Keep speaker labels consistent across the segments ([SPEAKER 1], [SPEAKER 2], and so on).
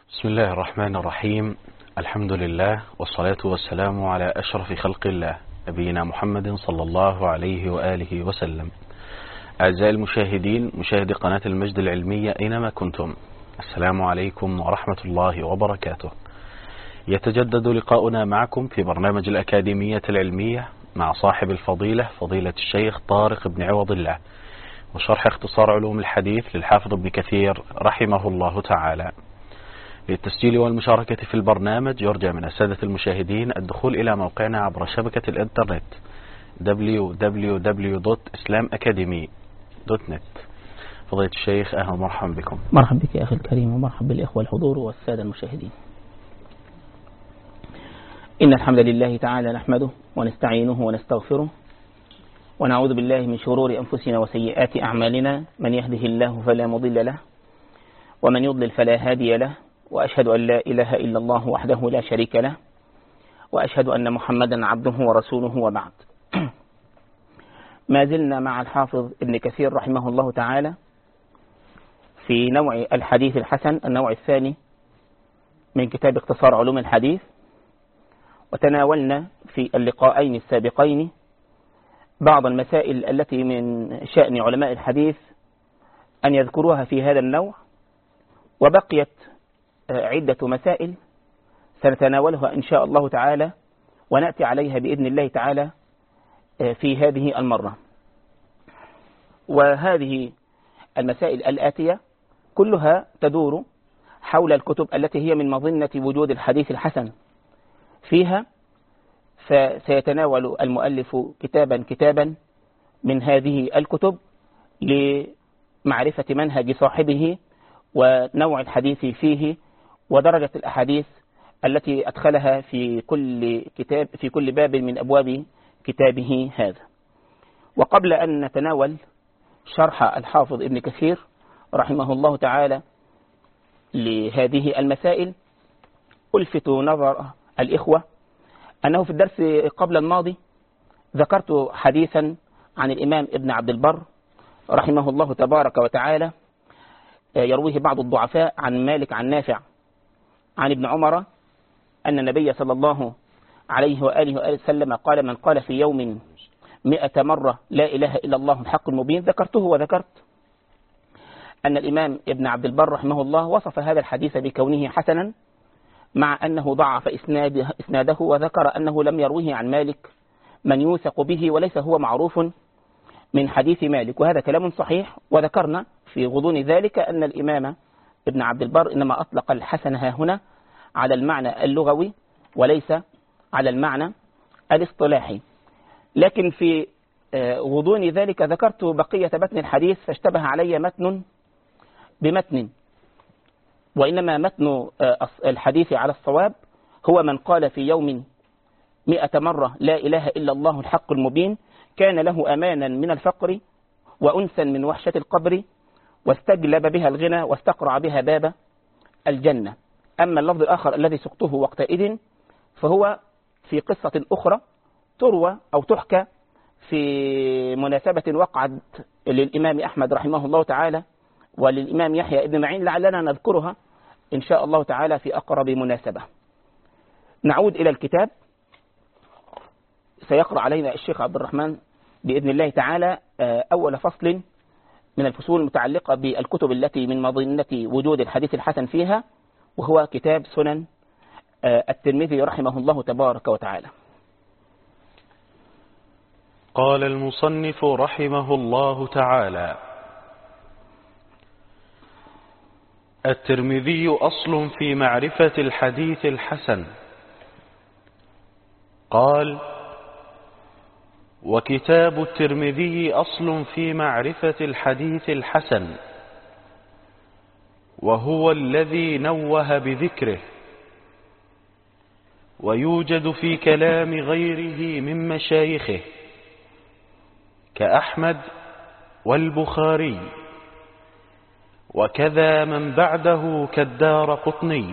[SPEAKER 1] بسم الله الرحمن الرحيم. الحمد لله والصلاة والسلام على أشرف خلق الله نبينا محمد صلى الله عليه وآله وسلم. أعزائي المشاهدين، مشاهدي قناة المجد العلمية أينما كنتم، السلام عليكم ورحمة الله وبركاته. يتجدد لقاؤنا معكم في برنامج الأكاديمية العلمية مع صاحب الفضيلة فضيلة الشيخ طارق بن عوض الله، وشرح اختصار علوم الحديث للحافظ ابن كثير رحمه الله تعالى. للتسجيل والمشاركة في البرنامج يرجى من السادة المشاهدين الدخول إلى موقعنا عبر شبكة الإنترنت www.islamacademy.net. فضيلة الشيخ أهلا ومرحبا بكم.
[SPEAKER 2] مرحبا بك يا أخي الكريم، ومرحبا بالإخوة الحضور والسادة المشاهدين. إن الحمد لله تعالى نحمده ونستعينه ونستغفره، ونعوذ بالله من شرور أنفسنا وسيئات أعمالنا، من يهده الله فلا مضل له ومن يضلل فلا هادي له، وأشهد أن لا إله إلا الله وحده لا شريك له، وأشهد أن محمدا عبده ورسوله، وبعد. ما زلنا مع الحافظ ابن كثير رحمه الله تعالى في نوع الحديث الحسن، النوع الثاني من كتاب اختصار علوم الحديث، وتناولنا في اللقاءين السابقين بعض المسائل التي من شأن علماء الحديث أن يذكروها في هذا النوع، وبقيت عدة مسائل سنتناولها إن شاء الله تعالى، ونأتي عليها بإذن الله تعالى في هذه المرة. وهذه المسائل الآتية كلها تدور حول الكتب التي هي من مظنة وجود الحديث الحسن فيها، فسيتناول المؤلف كتابا كتابا من هذه الكتب لمعرفة منهج صاحبه ونوع الحديث فيه ودرجة الأحاديث التي أدخلها في كل باب من أبواب كتابه هذا. وقبل أن نتناول شرح الحافظ ابن كثير رحمه الله تعالى لهذه المسائل، ألفت نظر الإخوة أنه في الدرس قبل الماضي ذكرت حديثا عن الإمام ابن عبد البر رحمه الله تبارك وتعالى، يرويه بعض الضعفاء عن مالك عن نافع عن ابن عمر أن النبي صلى الله عليه وآله وسلم قال: من قال في يوم 100 مرة لا إله إلا الله الحق المبين. ذكرته وذكرت أن الإمام ابن عبد البر رحمه الله وصف هذا الحديث بكونه حسنا، مع أنه ضعف إسناده، وذكر أنه لم يروه عن مالك من يوثق به وليس هو معروف من حديث مالك، وهذا كلام صحيح. وذكرنا في غضون ذلك أن الإمام ابن عبد البر إنما أطلق الحسن هنا على المعنى اللغوي وليس على المعنى الاصطلاحي. لكن في غضون ذلك ذكرت بقية متن الحديث فاشتبه علي متن بمتن، وإنما متن الحديث على الصواب هو: من قال في يوم 100 مرة لا إله إلا الله الحق المبين كان له أمانا من الفقر وأنسا من وحشة القبر واستجلب بها الغنى واستقرع بها باب الجنة. أما اللفظ الآخر الذي سقطه وقتئذ فهو في قصة أخرى تروى أو تحكى في مناسبة وقعت للإمام أحمد رحمه الله تعالى وللإمام يحيى ابن معين، لعلنا نذكرها إن شاء الله تعالى في أقرب مناسبة. نعود إلى الكتاب. سيقرأ علينا الشيخ عبد الرحمن بإذن الله تعالى أول فصل من الفصول المتعلقة بالكتب التي من مظنة وجود الحديث الحسن فيها، وهو كتاب سنن الترمذي رحمه الله تبارك وتعالى.
[SPEAKER 1] قال المصنف رحمه الله تعالى: الترمذي أصل في معرفة الحديث الحسن. قال: وكتاب الترمذي أصل في معرفة الحديث الحسن، وهو الذي نوه بذكره، ويوجد في كلام غيره من مشايخه كأحمد والبخاري، وكذا من بعده كالدارقطني.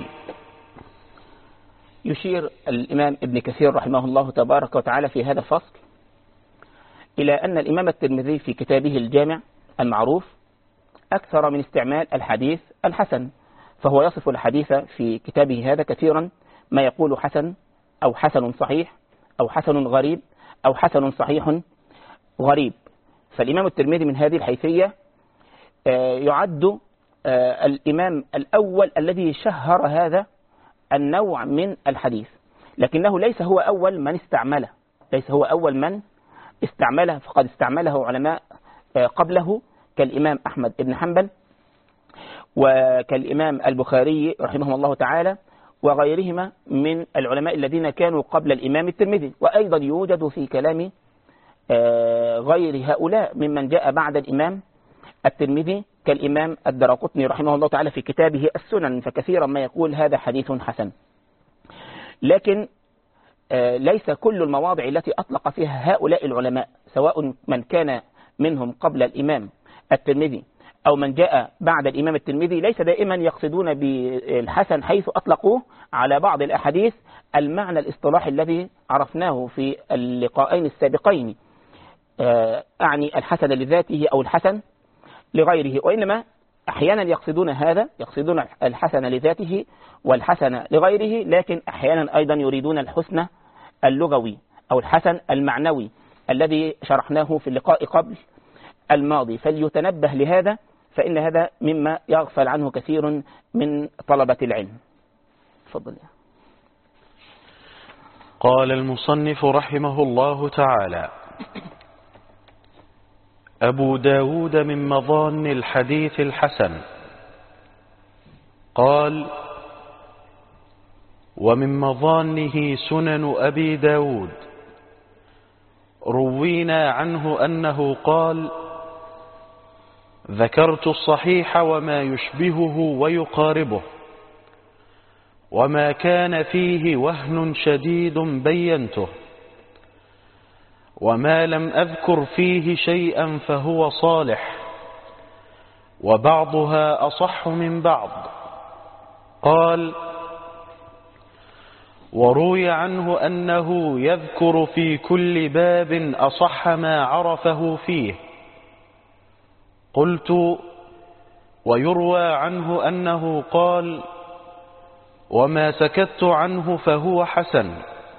[SPEAKER 2] يشير الإمام ابن كثير رحمه الله تبارك وتعالى في هذا الفصل إلى أن الإمام الترمذي في كتابه الجامع المعروف أكثر من استعمال الحديث الحسن، فهو يصف الحديث في كتابه هذا كثيرا ما يقول حسن أو حسن صحيح أو حسن غريب أو حسن صحيح غريب. فالإمام الترمذي من هذه الحيثية يعد الإمام الأول الذي شهر هذا النوع من الحديث، لكنه ليس هو أول من استعمله، ليس هو أول من استعمله، فقد استعمله علماء قبله كالإمام أحمد بن حنبل وكالإمام البخاري رحمه الله تعالى وغيرهما من العلماء الذين كانوا قبل الإمام الترمذي. وأيضا يوجد في كلام غير هؤلاء ممن جاء بعد الإمام الترمذي كالإمام الدراقطني رحمه الله تعالى في كتابه السنن، فكثيرا ما يقول هذا حديث حسن. لكن ليس كل المواضع التي أطلق فيها هؤلاء العلماء، سواء من كان منهم قبل الإمام الترمذي أو من جاء بعد الإمام الترمذي، ليس دائما يقصدون بالحسن حيث أطلقوه على بعض الأحاديث المعنى الاصطلاحي الذي عرفناه في اللقاءين السابقين، أعني الحسن لذاته أو الحسن لغيره، وإنما أحيانا يقصدون هذا، يقصدون الحسن لذاته والحسن لغيره، لكن أحيانا أيضا يريدون الحسن اللغوي أو الحسن المعنوي الذي شرحناه في اللقاء قبل الماضي. فليتنبه لهذا، فإن هذا مما يغفل عنه كثير من طلبة العلم. تفضل.
[SPEAKER 1] قال المصنف رحمه الله تعالى: أبو داود من مظان الحديث الحسن. قال: ومن مظانه سنن أبي داود. روينا عنه أنه قال: ذكرت الصحيح وما يشبهه ويقاربه، وما كان فيه وهن شديد بينته، وما لم أذكر فيه شيئا فهو صالح، وبعضها أصح من بعض. قال: وروي عنه أنه يذكر في كل باب أصح ما عرفه فيه. قلت: ويروى عنه أنه قال: وما سكت عنه فهو حسن.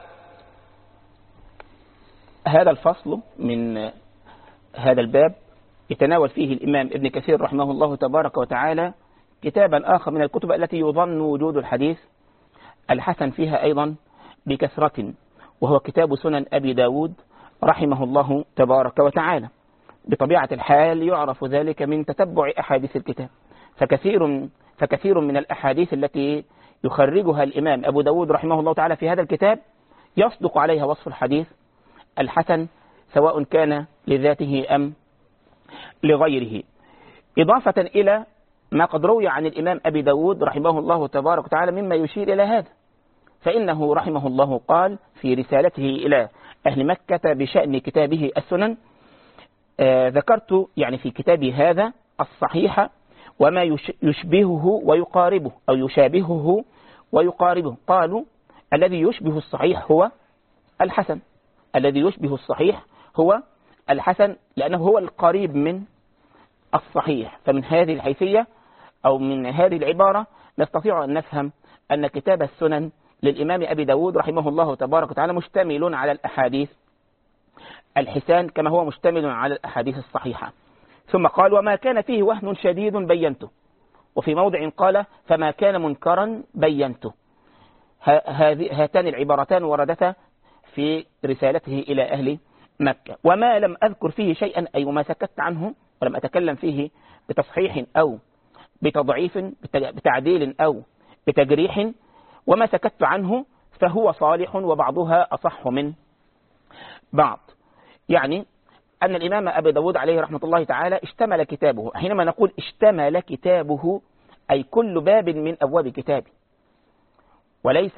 [SPEAKER 2] هذا الفصل من هذا الباب يتناول فيه الإمام ابن كثير رحمه الله تبارك وتعالى كتابا آخر من الكتب التي يظن وجود الحديث الحسن فيها أيضا بكثرة، وهو كتاب سنن أبي داود رحمه الله تبارك وتعالى. بطبيعة الحال يعرف ذلك من تتبع أحاديث الكتاب، فكثير من الأحاديث التي يخرجها الإمام أبو داود رحمه الله تعالى في هذا الكتاب يصدق عليها وصف الحديث الحسن، سواء كان لذاته أم لغيره. إضافة إلى ما قد روي عن الإمام أبي داود رحمه الله تبارك وتعالى مما يشير إلى هذا، فإنه رحمه الله قال في رسالته إلى أهل مكة بشأن كتابه السنن: ذكرت يعني في كتابي هذا الصحيح وما يشبهه ويقاربه أو يشابهه ويقاربه. قالوا: الذي يشبه الصحيح هو الحسن، الذي يشبه الصحيح هو الحسن، لأنه هو القريب من الصحيح. فمن هذه الحيثية أو من هذه العبارة نستطيع أن نفهم أن كتاب السنن للإمام أبي داود رحمه الله تبارك وتعالى مشتمل على الأحاديث الحسان كما هو مشتمل على الأحاديث الصحيحة. ثم قال: وما كان فيه وهن شديد بينته. وفي موضع قال: فما كان منكرا بينته. هاتان العبارتان وردتا في رسالته إلى أهل مكة. وما لم أذكر فيه شيئا أي وما سكت عنه ولم أتكلم فيه بتصحيح أو بتضعيف بتعديل أو بتجريح، وما سكت عنه فهو صالح وبعضها أصح من بعض. يعني أن الإمام أبي داود عليه رحمة الله تعالى اشتمل كتابه، حينما نقول اشتمل كتابه أي كل باب من أبواب كتابه، وليس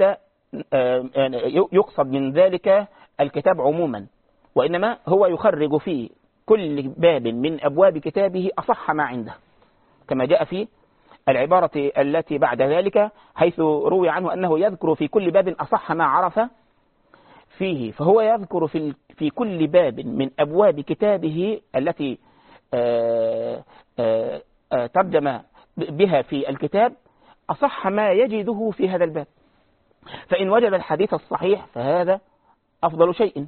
[SPEAKER 2] يقصد من ذلك الكتاب عموما، وإنما هو يخرج في كل باب من أبواب كتابه أصح ما عنده، كما جاء في العبارة التي بعد ذلك حيث روي عنه أنه يذكر في كل باب أصح ما عرف فيه. فهو يذكر في كل باب من أبواب كتابه التي ترجم بها في الكتاب أصح ما يجده في هذا الباب. فإن وجد الحديث الصحيح فهذا أفضل شيء،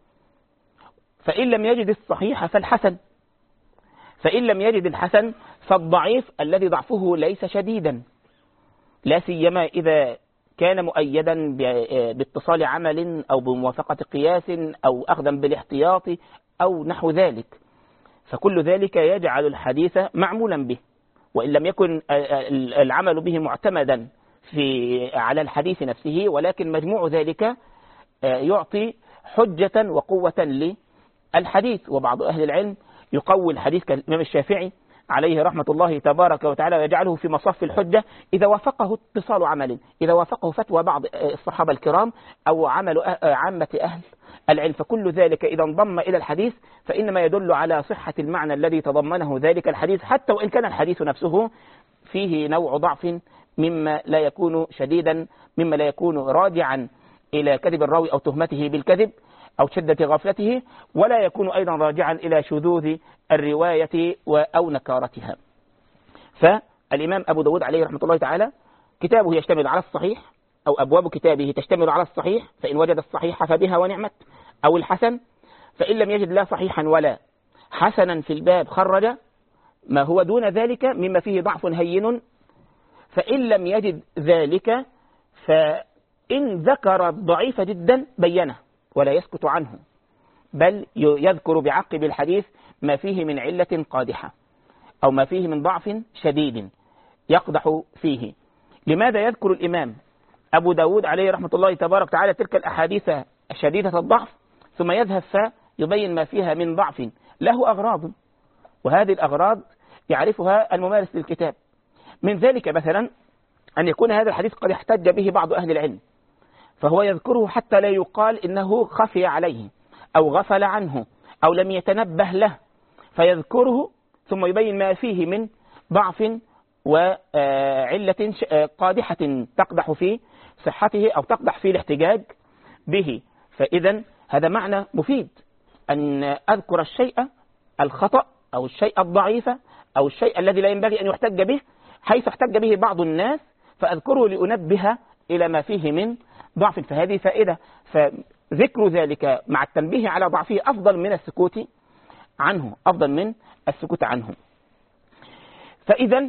[SPEAKER 2] فإن لم يجد الصحيح فالحسن، فإن لم يجد الحسن فالضعيف الذي ضعفه ليس شديدا، لا سيما إذا كان مؤيدا باتصال عمل أو بموافقة قياس أو أخذا بالاحتياط أو نحو ذلك، فكل ذلك يجعل الحديث معمولا به، وإن لم يكن العمل به معتمدا على الحديث نفسه، ولكن مجموع ذلك يعطي حجة وقوة للحديث. وبعض أهل العلم يقوي الحديث كالإمام الشافعي عليه رحمة الله تبارك وتعالى ويجعله في مصف الحجة إذا وافقه اتصال عمل، إذا وافقه فتوى بعض الصحابة الكرام أو عمل عامة أهل العلم، فكل ذلك إذا انضم إلى الحديث فإنما يدل على صحة المعنى الذي تضمنه ذلك الحديث، حتى وإن كان الحديث نفسه فيه نوع ضعف مما لا يكون شديدا، مما لا يكون راجعا إلى كذب الراوي أو تهمته بالكذب أو شدة غفلته، ولا يكون أيضا راجعا إلى شذوذ الرواية أو نكارتها. فالإمام أبو داود عليه رحمة الله تعالى كتابه يشتمل على الصحيح، أو أبواب كتابه تشتمل على الصحيح، فإن وجد الصحيح فبها ونعمت، أو الحسن، فإن لم يجد لا صحيحا ولا حسنا في الباب خرج ما هو دون ذلك مما فيه ضعف هين، فإن لم يجد ذلك فإن ذكر ضعيف جدا بينه ولا يسكت عنه، بل يذكر بعقب الحديث ما فيه من علة قادحة أو ما فيه من ضعف شديد يقدح فيه. لماذا يذكر الإمام أبو داود عليه رحمة الله تبارك وتعالى تلك الأحاديث الشديدة الضعف ثم يذهب فيبين ما فيها من ضعف؟ له أغراض، وهذه الأغراض يعرفها الممارس للكتاب. من ذلك مثلا أن يكون هذا الحديث قد احتج به بعض أهل العلم، فهو يذكره حتى لا يقال إنه خفي عليه أو غفل عنه أو لم يتنبه له، فيذكره ثم يبين ما فيه من ضعف وعلة قادحة تقدح في صحته أو تقدح في الاحتجاج به. فإذا هذا معنى مفيد، أن أذكر الشيء الخطأ أو الشيء الضعيف أو الشيء الذي لا ينبغي أن يحتج به حيث احتج به بعض الناس، فأذكره لأنبه إلى ما فيه من ضعف، فهذه فائدة. فذكر ذلك مع التنبيه على ضعفه أفضل من السكوت عنه، أفضل من السكوت عنه. فإذا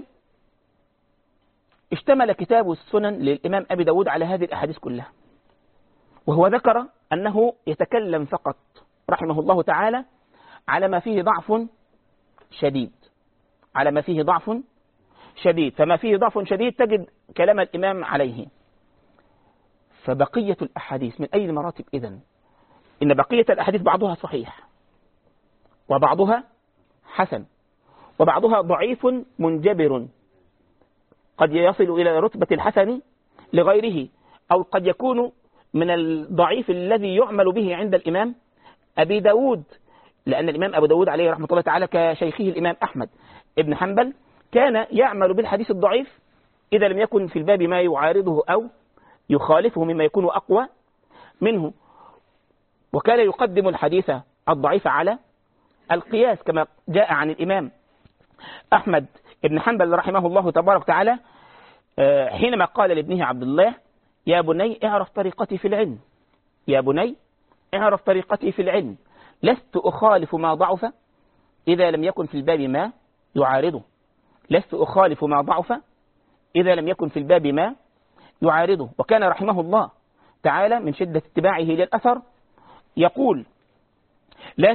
[SPEAKER 2] اشتمل كتاب السنن للإمام أبي داود على هذه الأحاديث كلها، وهو ذكر أنه يتكلم فقط رحمه الله تعالى على ما فيه ضعف شديد، على ما فيه ضعف شديد، فما فيه ضعف شديد تجد كلام الإمام عليه. فبقية الأحاديث من أي المراتب إذن؟ إن بقية الأحاديث بعضها صحيح وبعضها حسن وبعضها ضعيف منجبر، قد يصل إلى رتبة الحسن لغيره، أو قد يكون من الضعيف الذي يعمل به عند الإمام أبي داود، لأن الإمام أبو داود عليه رحمة الله تعالى كشيخه الإمام أحمد ابن حنبل كان يعمل بالحديث الضعيف إذا لم يكن في الباب ما يعارضه أو يخالفه مما يكون أقوى منه، وكان يقدم الحديث الضعيف على القياس، كما جاء عن الإمام أحمد ابن حنبل رحمه الله تبارك وتعالى حينما قال لابنه عبد الله: يا بني اعرف طريقتي في العلم، يا بني اعرف طريقتي في العلم، لست أخالف ما ضعف إذا لم يكن في الباب ما يعارضه، لست أخالف ما ضعف إذا لم يكن في الباب ما يعارضه. وكان رحمه الله تعالى من شدة اتباعه للأثر يقول: لا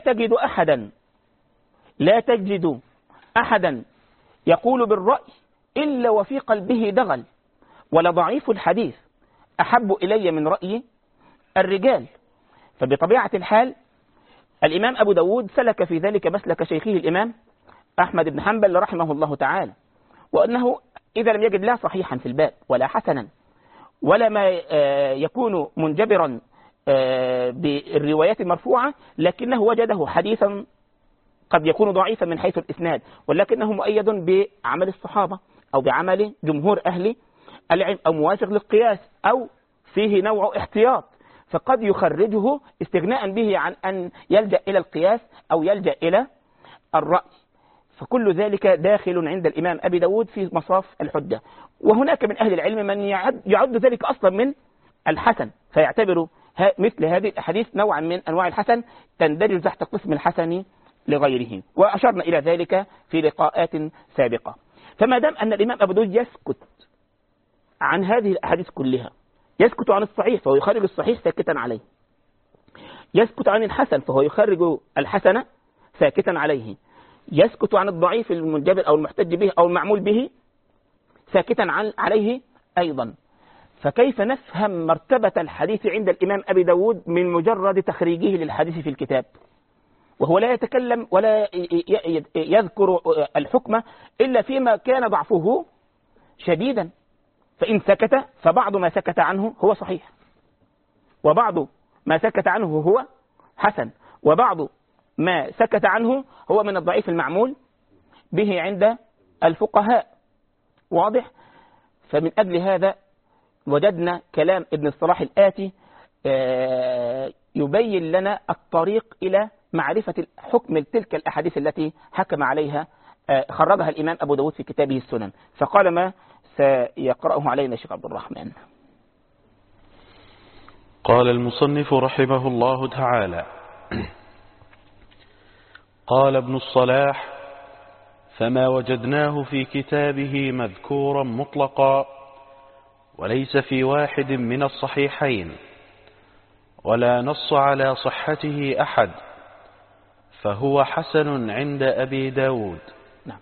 [SPEAKER 2] تجد أحدا يقول بالرأي إلا وفي قلبه دغل، ولضعيف الحديث أحب إلي من رأي الرجال. فبطبيعة الحال الإمام أبو داود سلك في ذلك مسلك شيخه الإمام أحمد بن حنبل رحمه الله تعالى، وأنه إذا لم يجد لا صحيحا في الباب ولا حسنا ولا ما يكون منجبرا بالروايات المرفوعة، لكنه وجده حديثا قد يكون ضعيفا من حيث الإسناد، ولكنه مؤيد بعمل الصحابة أو بعمل جمهور أهل العلم أو موافق للقياس أو فيه نوع احتياط، فقد يخرجه استغناء به عن أن يلجأ إلى القياس أو يلجأ إلى الرأي. فكل ذلك داخل عند الإمام أبي داود في مصاف الحجة. وهناك من أهل العلم من يعد ذلك أصلا من الحسن، فيعتبر مثل هذه الأحاديث نوعا من أنواع الحسن تندرج تحت قسم الحسن لغيره، وأشرنا إلى ذلك في لقاءات سابقة. فما دام أن الإمام أبو داود يسكت عن هذه الأحاديث كلها، يسكت عن الصحيح فهو يخرج الصحيح ساكتا عليه، يسكت عن الحسن فهو يخرج الحسن ساكتا عليه، يسكت عن الضعيف المنجبر أو المحتج به أو المعمول به ساكتا عليه أيضا. فكيف نفهم مرتبة الحديث عند الإمام أبي داود من مجرد تخريجه للحديث في الكتاب، وهو لا يتكلم ولا يذكر الحكم إلا فيما كان ضعفه شديدا؟ فإن سكت فبعض ما سكت عنه هو صحيح، وبعض ما سكت عنه هو حسن، وبعض ما سكت عنه هو من الضعيف المعمول به عند الفقهاء. واضح؟ فمن أجل هذا وجدنا كلام ابن الصلاح الآتي يبين لنا الطريق إلى معرفة حكم تلك الأحاديث التي حكم عليها خرجها الإمام أبو داود في كتابه السنن. فقال ما سيقرأه علينا الشيخ عبد الرحمن.
[SPEAKER 1] قال المصنف رحمه الله تعالى: قال ابن الصلاح: فما وجدناه في كتابه مذكورا مطلقا وليس في واحد من الصحيحين ولا نص على صحته أحد فهو حسن عند أبي داود.
[SPEAKER 2] نعم.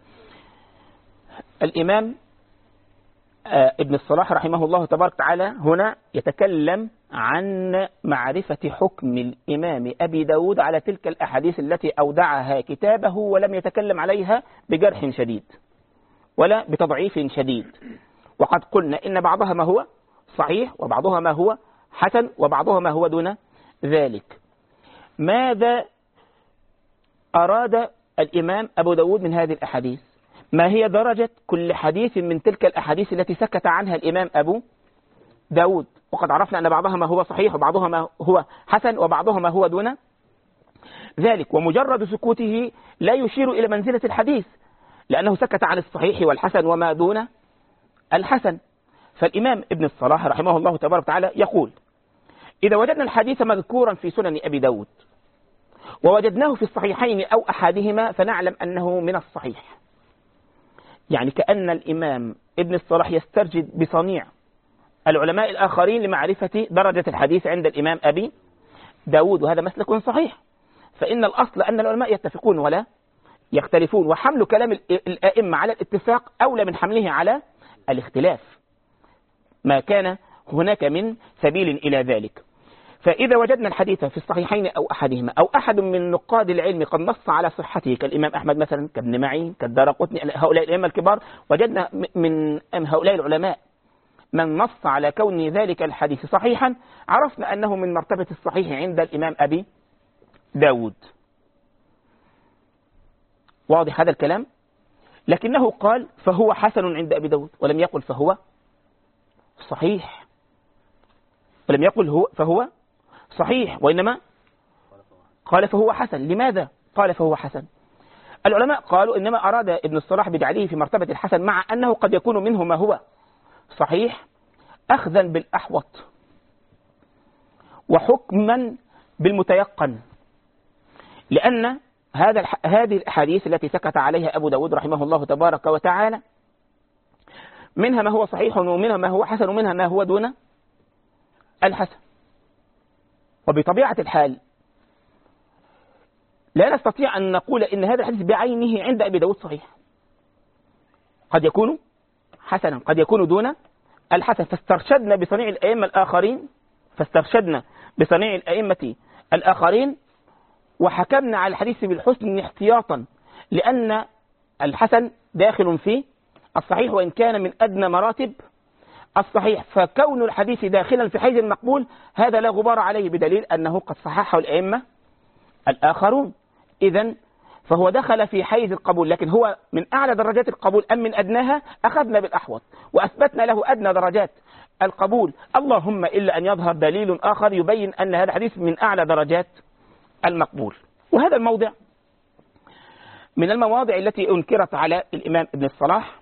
[SPEAKER 2] الإمام ابن الصلاح رحمه الله تبارك وتعالى هنا يتكلم عن معرفة حكم الإمام أبي داود على تلك الأحاديث التي أودعها كتابه ولم يتكلم عليها بجرح شديد ولا بتضعيف شديد. وقد قلنا إن بعضها ما هو صحيح وبعضها ما هو حسن وبعضها ما هو دون ذلك. ماذا أراد الإمام أبو داود من هذه الأحاديث؟ ما هي درجة كل حديث من تلك الأحاديث التي سكت عنها الإمام أبو داود؟ وقد عرفنا أن بعضها ما هو صحيح وبعضها ما هو حسن وبعضها ما هو دون ذلك. ومجرد سكوته لا يشير إلى منزلة الحديث، لأنه سكت عن الصحيح والحسن وما دون الحسن. فالإمام ابن الصلاح رحمه الله تبارك وتعالى يقول: إذا وجدنا الحديث مذكورا في سنن أبي داود ووجدناه في الصحيحين أو أحدهما فنعلم أنه من الصحيح. يعني كأن الإمام ابن الصلاح يسترجد بصنيع العلماء الآخرين لمعرفة درجة الحديث عند الإمام أبي داود، وهذا مسلك صحيح. فإن الأصل أن العلماء يتفقون ولا يختلفون، وحمل كلام الآئمة على الاتفاق أولى من حمله على الاختلاف ما كان هناك من سبيل إلى ذلك. فإذا وجدنا الحديث في الصحيحين أو أحدهما أو أحد من نقاد العلم قد نص على صحته كالإمام أحمد مثلا، كابن معين، كالدارقطني، هؤلاء الأئمة الكبار، وجدنا من هؤلاء العلماء من نص على كون ذلك الحديث صحيحا، عرفنا أنه من مرتبة الصحيح عند الإمام أبي داود. واضح هذا الكلام؟ لكنه قال فهو حسن عند أبي داود، ولم يقل فهو صحيح، ولم يقل فهو صحيح، وإنما قال فهو حسن. لماذا قال فهو حسن؟ العلماء قالوا إنما أراد ابن الصلاح بجعله في مرتبة الحسن، مع أنه قد يكون منه ما هو صحيح، أخذا بالأحوط وحكما بالمتيقن، لأن هذه الأحاديث التي سكت عليها أبو داود رحمه الله تبارك وتعالى منها ما هو صحيح ومنها ما هو حسن ومنها ما هو دون الحسن. وبطبيعة الحال لا نستطيع أن نقول إن هذا الحديث بعينه عند أبي داود صحيح، قد يكون حسنا قد يكون دون الحسن. فاسترشدنا بصنيع الأئمة الآخرين وحكمنا على الحديث بالحسن احتياطا، لأن الحسن داخل في الصحيح وإن كان من أدنى مراتب الصحيح. فكون الحديث داخلا في حيز المقبول هذا لا غبار عليه، بدليل أنه قد صححه الأئمة الآخرون. إذن فهو دخل في حيز القبول، لكن هو من أعلى درجات القبول أم من أدناها؟ أخذنا بالأحوط وأثبتنا له أدنى درجات القبول، اللهم إلا أن يظهر دليل آخر يبين أن هذا الحديث من أعلى درجات المقبول. وهذا الموضع من المواضع التي أنكرت على الإمام ابن الصلاح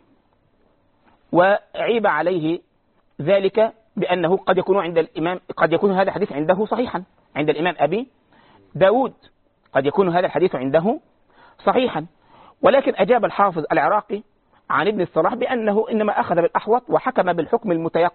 [SPEAKER 2] وعيب عليه ذلك بأنه قد يكون هذا الحديث عنده صحيحا عند الإمام أبي داود، قد يكون هذا الحديث عنده صحيحا، ولكن أجاب الحافظ العراقي عن ابن الصلاح بأنه إنما أخذ بالأحوط وحكم بالحكم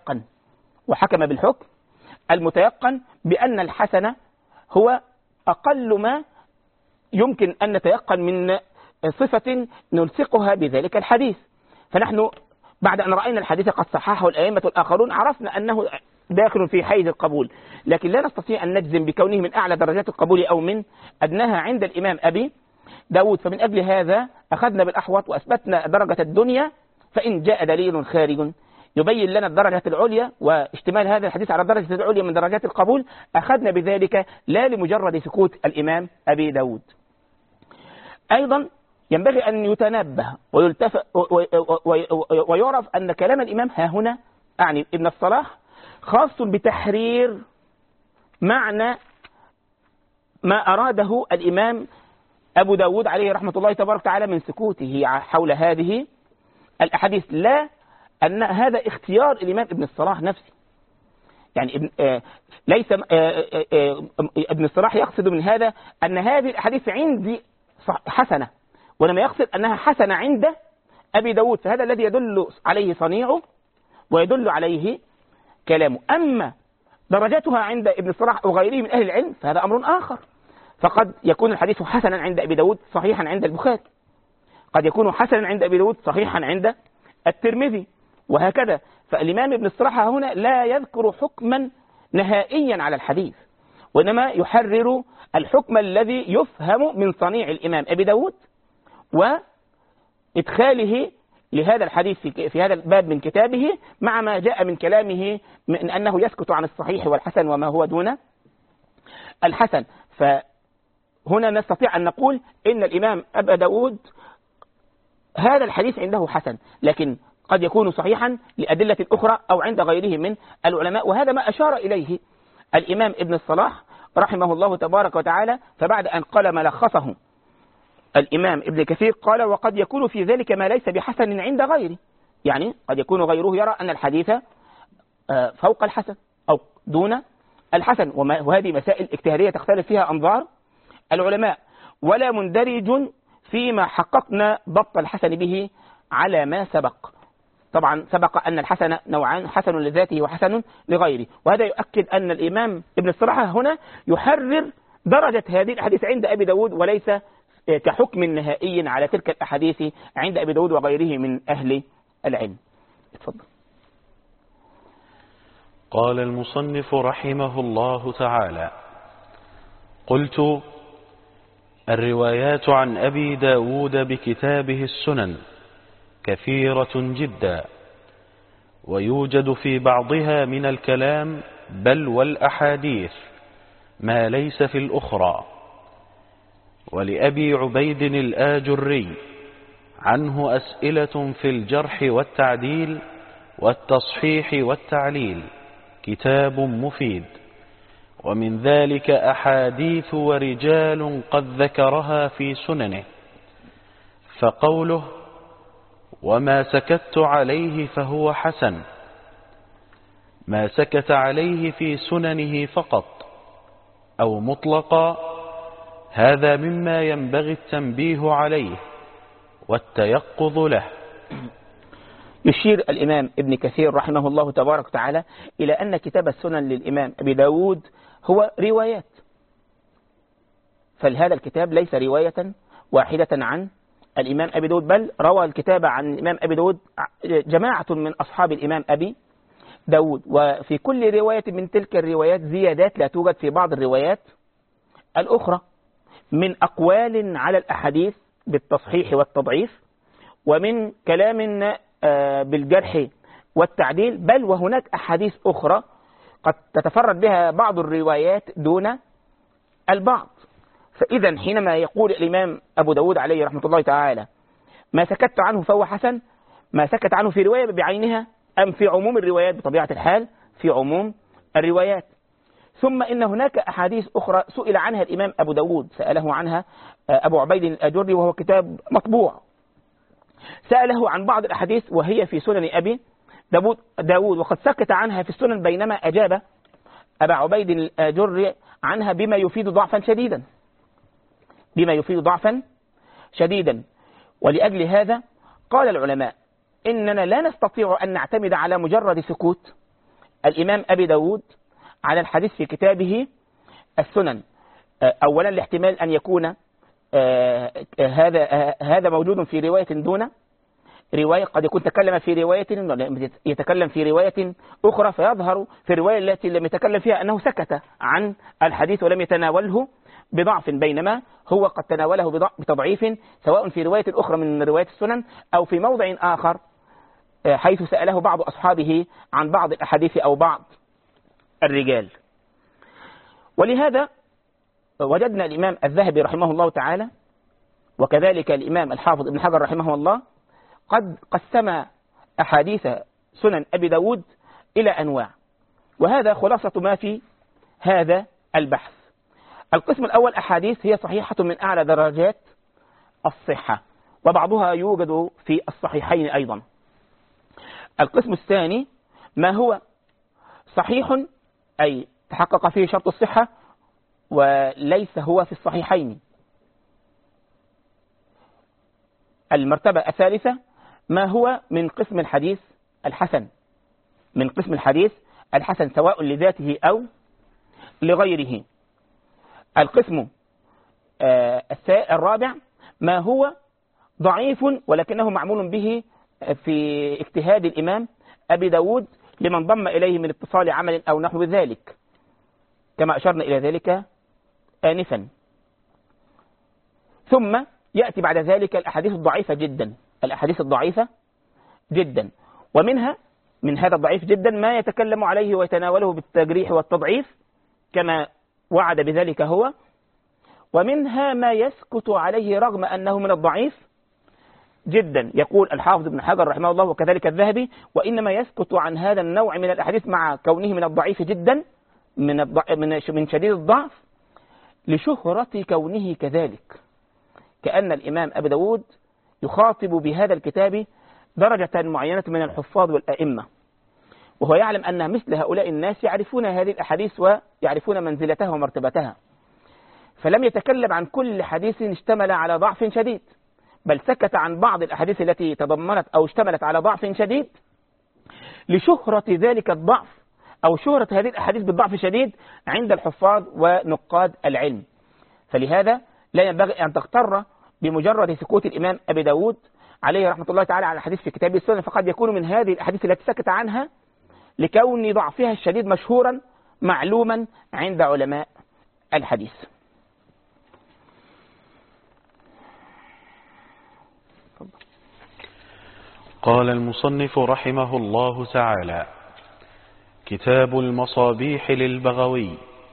[SPEAKER 2] المتيقن بأن الحسن هو أقل ما يمكن أن نتيقن من صفة نلصقها بذلك الحديث. فنحن بعد أن رأينا الحديث قد صححه الأئمة الآخرون عرفنا أنه داخل في حيز القبول، لكن لا نستطيع أن نجزم بكونه من أعلى درجات القبول أو من أدناها عند الإمام أبي داود. فمن أجل هذا أخذنا بالأحوط وأثبتنا درجة الدنيا، فإن جاء دليل خارج يبين لنا الدرجة العليا واشتمال هذا الحديث على الدرجة العليا من درجات القبول أخذنا بذلك، لا لمجرد سكوت الإمام أبي داود. أيضا ينبغي أن يتنبه ويعرف أن كلام الإمام ها هنا أعني ابن الصلاح خاص بتحرير معنى ما أراده الإمام أبو داود عليه رحمة الله تبارك وتعالى من سكوته حول هذه الأحاديث، لا أن هذا اختيار الإمام ابن الصلاح نفسه. يعني ليس ابن الصلاح يقصد من هذا أن هذه الأحاديث عندي حسنة، ولما يقصد أنها حسنة عند أبي داود، فهذا الذي يدل عليه صنيعه ويدل عليه كلامه. أما درجاتها عند ابن الصلاح وغيره من أهل العلم فهذا أمر آخر، فقد يكون الحديث حسنا عند أبي داود صحيحا عند البخاري، قد يكون حسنا عند أبي داود صحيحا عند الترمذي، وهكذا. فالإمام ابن الصلاح هنا لا يذكر حكما نهائيا على الحديث، وإنما يحرر الحكم الذي يفهم من صنيع الإمام أبي داود وإدخاله لهذا الحديث في هذا الباب من كتابه، مع ما جاء من كلامه من أنه يسكت عن الصحيح والحسن وما هو دون الحسن. فهنا نستطيع أن نقول إن الإمام أبا داود هذا الحديث عنده حسن، لكن قد يكون صحيحا لأدلة أخرى أو عند غيره من العلماء، وهذا ما أشار إليه الإمام ابن الصلاح رحمه الله تبارك وتعالى. فبعد أن قال ملخصه الإمام ابن كثير قال: وقد يكون في ذلك ما ليس بحسن عند غيره، يعني قد يكون غيره يرى أن الحديث فوق الحسن أو دون الحسن، وهذه مسائل اجتهادية تختلف فيها أنظار العلماء، ولا مندرج فيما حققنا ضبط الحسن به على ما سبق. طبعا سبق أن الحسن نوعان، حسن لذاته وحسن لغيره، وهذا يؤكد أن الإمام ابن الصلاح هنا يحرر درجة هذه الحديث عند أبي داود، وليس كحكم نهائي على تلك الأحاديث عند أبي داود وغيره من أهل العلم. اتفضل.
[SPEAKER 1] قال المصنف رحمه الله تعالى: قلت: الروايات عن أبي داود بكتابه السنن كثيرة جدا، ويوجد في بعضها من الكلام بل والأحاديث ما ليس في الأخرى. ولأبي عبيد الآجري عنه أسئلة في الجرح والتعديل والتصحيح والتعليل، كتاب مفيد، ومن ذلك أحاديث ورجال قد ذكرها في سننه. فقوله: وما سكت عليه فهو حسن، ما سكت عليه في سننه فقط أو مطلقا، هذا مما ينبغي التنبيه عليه والتيقظ له.
[SPEAKER 2] يشير الإمام ابن كثير رحمه الله تبارك وتعالى إلى أن كتاب السنن للإمام أبي داود هو روايات، فهذا الكتاب ليس رواية واحدة عن الإمام أبي داود، بل روى الكتاب عن الإمام أبي داود جماعة من أصحاب الإمام أبي داود، وفي كل رواية من تلك الروايات زيادات لا توجد في بعض الروايات الأخرى من أقوال على الأحاديث بالتصحيح والتضعيف، ومن كلام بالجرح والتعديل، بل وهناك أحاديث أخرى قد تتفرد بها بعض الروايات دون البعض. فإذا حينما يقول الإمام أبو داود عليه رحمة الله تعالى: ما سكت عنه فهو حسن، ما سكت عنه في رواية بعينها أم في عموم الروايات؟ بطبيعة الحال في عموم الروايات. ثم إن هناك أحاديث أخرى سئل عنها الإمام أبو داود، سأله عنها أبو عبيد الأجري وهو كتاب مطبوع، سأله عن بعض الأحاديث وهي في سنن أبي داود وقد سكت عنها في السنن، بينما أجاب أبا عبيد الأجري عنها بما يفيد ضعفا شديدا. ولأجل هذا قال العلماء إننا لا نستطيع أن نعتمد على مجرد سكوت الإمام أبي داود على الحديث في كتابه السنن. أولا لاحتمال أن يكون هذا موجود في رواية دون رواية، قد يكون تكلم في رواية يتكلم في رواية أخرى، فيظهر في الرواية التي لم يتكلم فيها أنه سكت عن الحديث ولم يتناوله بضعف، بينما هو قد تناوله بتضعيف سواء في رواية أخرى من رواية السنن أو في موضع آخر حيث سأله بعض أصحابه عن بعض الأحاديث أو بعض الرجال. ولهذا وجدنا الإمام الذهبي رحمه الله تعالى وكذلك الإمام الحافظ ابن حجر رحمه الله قد قسم أحاديث سنن أبي داود إلى أنواع، وهذا خلاصة ما في هذا البحث. القسم الأول أحاديث هي صحيحة من أعلى درجات الصحة، وبعضها يوجد في الصحيحين أيضا. القسم الثاني ما هو صحيح أي تحقق فيه شرط الصحة وليس هو في الصحيحين. المرتبة الثالثة ما هو من قسم الحديث الحسن، سواء لذاته أو لغيره. القسم الرابع ما هو ضعيف ولكنه معمول به في اجتهاد الإمام أبي داود لمن ضم إليه من اتصال عمل أو نحو ذلك، كما أشرنا إلى ذلك آنفا. ثم يأتي بعد ذلك الأحاديث الضعيفة جدا، ومنها من هذا الضعيف جدا ما يتكلم عليه ويتناوله بالتجريح والتضعيف كما وعد بذلك هو، ومنها ما يسكت عليه رغم أنه من الضعيف جدا. يقول الحافظ ابن حجر رحمه الله وكذلك الذهبي وإنما يسكت عن هذا النوع من الأحاديث مع كونه من الضعيف جدا من شديد الضعف لشهرة كونه كذلك، كأن الإمام أبي داود يخاطب بهذا الكتاب درجة معينة من الحفاظ والأئمة، وهو يعلم أن مثل هؤلاء الناس يعرفون هذه الأحاديث ويعرفون منزلتها ومرتبتها، فلم يتكلم عن كل حديث اشتمل على ضعف شديد، بل سكت عن بعض الأحاديث التي تضمنت أو اشتملت على ضعف شديد لشهرة ذلك الضعف أو شهرة هذه الأحاديث بالضعف الشديد عند الحفاظ ونقاد العلم. فلهذا لا ينبغي أن تغتر بمجرد سكوت الإمام أبي داود عليه رحمة الله تعالى على الحديث في كتاب السنة، فقد يكون من هذه الأحاديث التي سكت عنها لكون ضعفها الشديد مشهورا معلوما عند علماء الحديث.
[SPEAKER 1] قال المصنف رحمه الله تعالى: كتاب المصابيح للبغوي.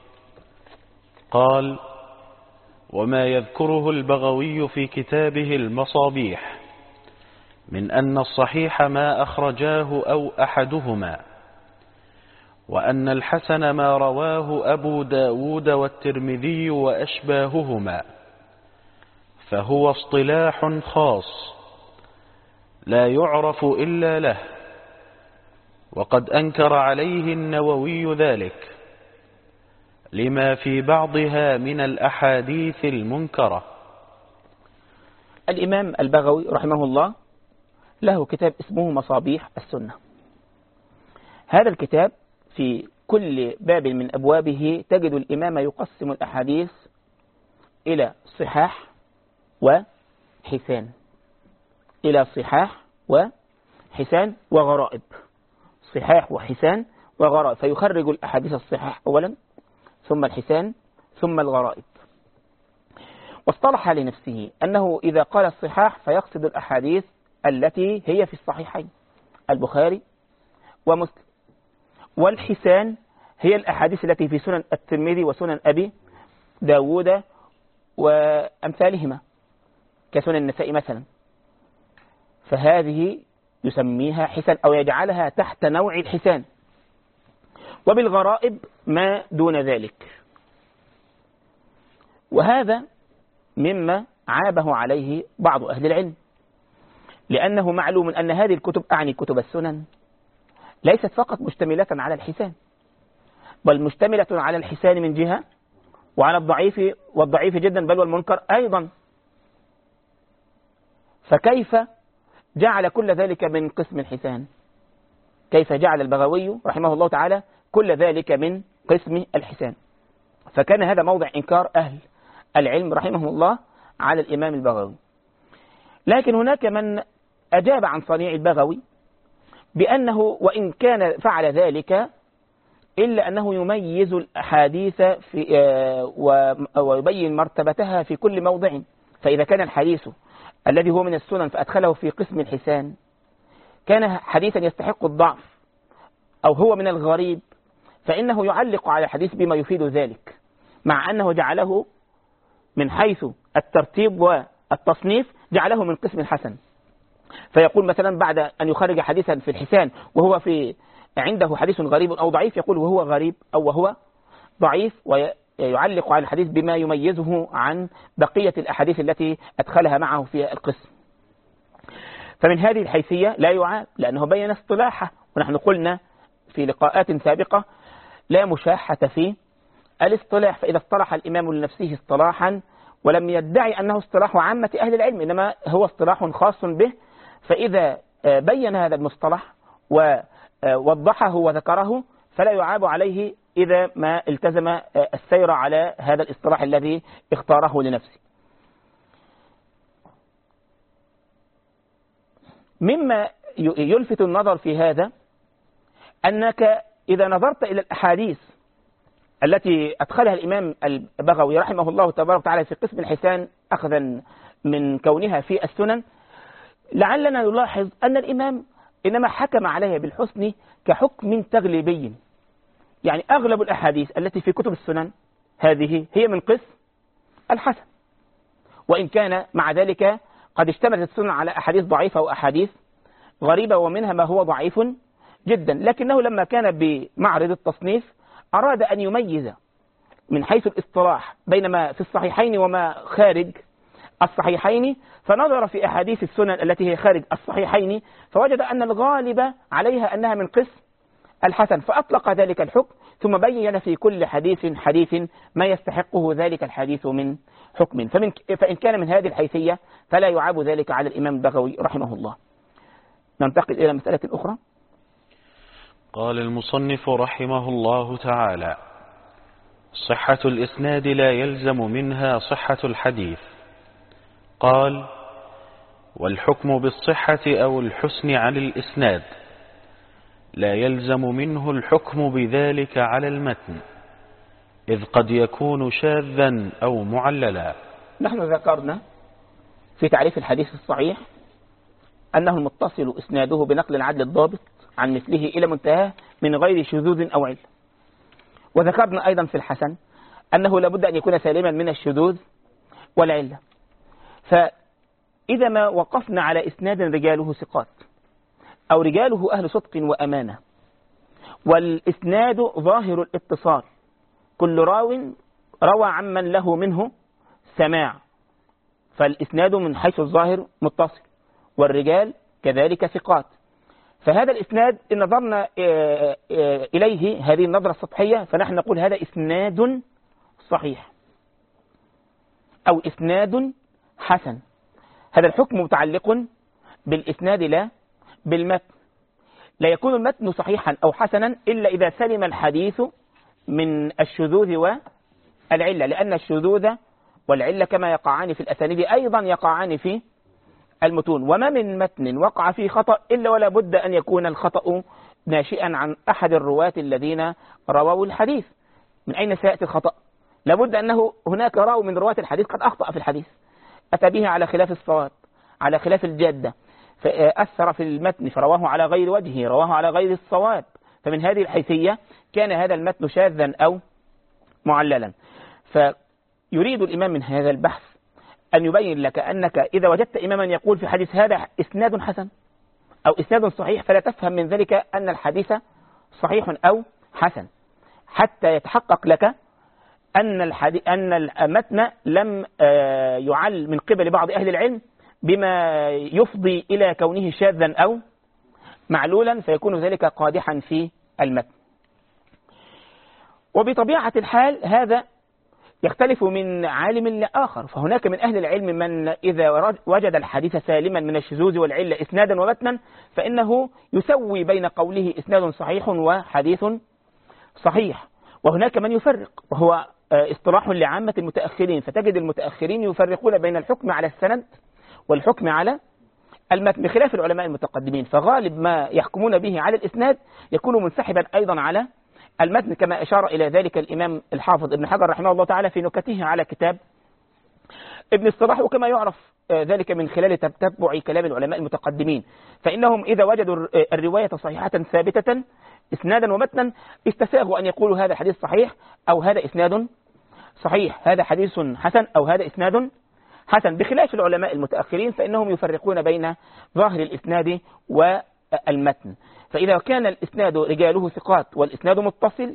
[SPEAKER 1] قال: وما يذكره البغوي في كتابه المصابيح من أن الصحيح ما أخرجاه أو أحدهما، وأن الحسن ما رواه أبو داود والترمذي وأشباههما، فهو اصطلاح خاص لا يعرف إلا له، وقد أنكر عليه النووي ذلك لما في بعضها من الأحاديث المنكرة.
[SPEAKER 2] الإمام البغوي رحمه الله له كتاب اسمه مصابيح السنة. هذا الكتاب في كل باب من أبوابه تجد الإمام يقسم الأحاديث إلى صحاح وحسان، وغرائب، صحاح وحسان وغرائب، فيخرج الأحاديث الصحاح أولا ثم الحسان ثم الغرائب. واصطلح لنفسه أنه إذا قال الصحاح فيقصد الأحاديث التي هي في الصحيحين البخاري ومسلم، والحسان هي الأحاديث التي في سنن الترمذي وسنن أبي داود وأمثالهما كسنن النساء مثلا، فهذه يسميها حسان أو يجعلها تحت نوع الحسان. وبالغرائب ما دون ذلك. وهذا مما عابه عليه بعض أهل العلم، لأنه معلوم أن هذه الكتب، أعني كتب السنن، ليست فقط مشتملة على الحسان، بل مشتملة على الحسان من جهة، وعلى الضعيف والضعيف جدا بل والمنكر أيضا. فكيف جعل كل ذلك من قسم الحسان؟ كيف جعل البغوي رحمه الله تعالى كل ذلك من قسم الحسان؟ فكان هذا موضع إنكار أهل العلم رحمه الله على الإمام البغوي. لكن هناك من أجاب عن صنيع البغوي بأنه وإن كان فعل ذلك إلا أنه يميز الأحاديث ويبين مرتبتها في كل موضع. فإذا كان الحديث الذي هو من السنن فأدخله في قسم الحسان كان حديثا يستحق الضعف أو هو من الغريب، فإنه يعلق على الحديث بما يفيد ذلك، مع أنه جعله من حيث الترتيب والتصنيف جعله من قسم الحسن. فيقول مثلا بعد أن يخرج حديثا في الحسان وهو عنده حديث غريب أو ضعيف، يقول وهو غريب أو وهو ضعيف، ويعلق على الحديث بما يميزه عن بقية الأحاديث التي أدخلها معه في القسم. فمن هذه الحيثية لا يعاب، لأنه بين اصطلاحه. ونحن قلنا في لقاءات سابقة لا مشاحة في الاصطلاح، فإذا اصطلح الإمام لنفسه اصطلاحا ولم يدعي أنه اصطلاح عامة أهل العلم، إنما هو اصطلاح خاص به، فإذا بين هذا المصطلح ووضحه وذكره فلا يعاب عليه إذا ما التزم السير على هذا الاصطلاح الذي اختاره لنفسه. مما يلفت النظر في هذا أنك إذا نظرت إلى الأحاديث التي أدخلها الإمام البغوي رحمه الله تبارك وتعالى في قسم الحسان أخذا من كونها في السنن، لعلنا نلاحظ أن الإمام إنما حكم عليها بالحسن كحكم تغليبي. يعني أغلب الأحاديث التي في كتب السنن هذه هي من قسم الحسن، وإن كان مع ذلك قد اشتملت السنن على أحاديث ضعيفة وأحاديث غريبة، ومنها ما هو ضعيف جدا. لكنه لما كان بمعرض التصنيف أراد أن يميز من حيث الاصطلاح بين ما في الصحيحين وما خارج الصحيحين، فنظر في أحاديث السنن التي هي خارج الصحيحين فوجد أن الغالب عليها أنها من قسم الحسن، فأطلق ذلك الحكم، ثم بين في كل حديث ما يستحقه ذلك الحديث من حكم. فإن كان من هذه الحيثية فلا يعاب ذلك على الإمام البغوي رحمه الله. ننتقل إلى مسألة أخرى.
[SPEAKER 1] قال المصنف رحمه الله تعالى: صحة الإسناد لا يلزم منها صحة الحديث. قال: والحكم بالصحة أو الحسن عن الإسناد لا يلزم منه الحكم بذلك على المتن، إذ قد يكون شاذا أو معللا.
[SPEAKER 2] نحن ذكرنا في تعريف الحديث الصحيح أنه المتصل إسناده بنقل العدل الضابط عن مثله إلى منتهاه من غير شذوذ أو علة. وذكرنا أيضا في الحسن أنه لابد أن يكون سالما من الشذوذ والعلة. فإذا ما وقفنا على إسناد رجاله ثقات أو رجاله أهل صدق وأمانة، والإسناد ظاهر الاتصال، كل راو روى عمن له منه سماع، فالإسناد من حيث الظاهر متصل، والرجال كذلك ثقات. فهذا الإسناد إن نظرنا إليه هذه النظرة السطحية فنحن نقول هذا إسناد صحيح أو إسناد حسن. هذا الحكم متعلق بالإسناد لا بالمتن. لا يكون المتن صحيحا أو حسنا إلا إذا سلم الحديث من الشذوذ والعلة، لأن الشذوذ والعلة كما يقعان في الأسانيد أيضا يقعان في المتون. وما من متن وقع فيه خطأ إلا ولا بد أن يكون الخطأ ناشئا عن أحد الرواة الذين رووا الحديث. من أين سيأتي الخطأ؟ لابد أنه هناك راو من رواة الحديث قد أخطأ في الحديث، أتى به على خلاف الصواب، على خلاف الجادة، فأثر في المتن فرواه على غير وجهه، رواه على غير الصواب. فمن هذه الحيثية كان هذا المتن شاذا أو معللا. فيريد الإمام من هذا البحث أن يبين لك أنك إذا وجدت إماما يقول في حديث هذا إسناد حسن أو إسناد صحيح، فلا تفهم من ذلك أن الحديث صحيح أو حسن. حتى يتحقق لك أن المتن لم يعل من قبل بعض أهل العلم بما يفضي إلى كونه شاذا أو معلولا، فيكون ذلك قادحا في المتن. وبطبيعة الحال هذا يختلف من عالم لآخر، فهناك من أهل العلم من إذا وجد الحديث سالما من الشذوذ والعلة إسنادا ومتنا فإنه يسوي بين قوله إسناد صحيح وحديث صحيح. وهناك من يفرق، وهو اصطلاح لعامة المتأخرين، فتجد المتأخرين يفرقون بين الحكم على السند والحكم على المتن بخلاف العلماء المتقدمين، فغالب ما يحكمون به على الإسناد يكون منسحبا أيضا على المتن، كما أشار إلى ذلك الإمام الحافظ ابن حجر رحمه الله تعالى في نكته على كتاب ابن الصلاح، وكما يعرف ذلك من خلال تتبع كلام العلماء المتقدمين، فإنهم إذا وجدوا الرواية صحيحة ثابتة إسنادا ومتنا استساغوا أن يقولوا هذا حديث صحيح أو هذا إسناد صحيح، هذا حديث حسن أو هذا إسناد حسن، بخلاف العلماء المتأخرين فإنهم يفرقون بين ظاهر الإسناد والمتن. فإذا كان الإسناد رجاله ثقات والإسناد متصل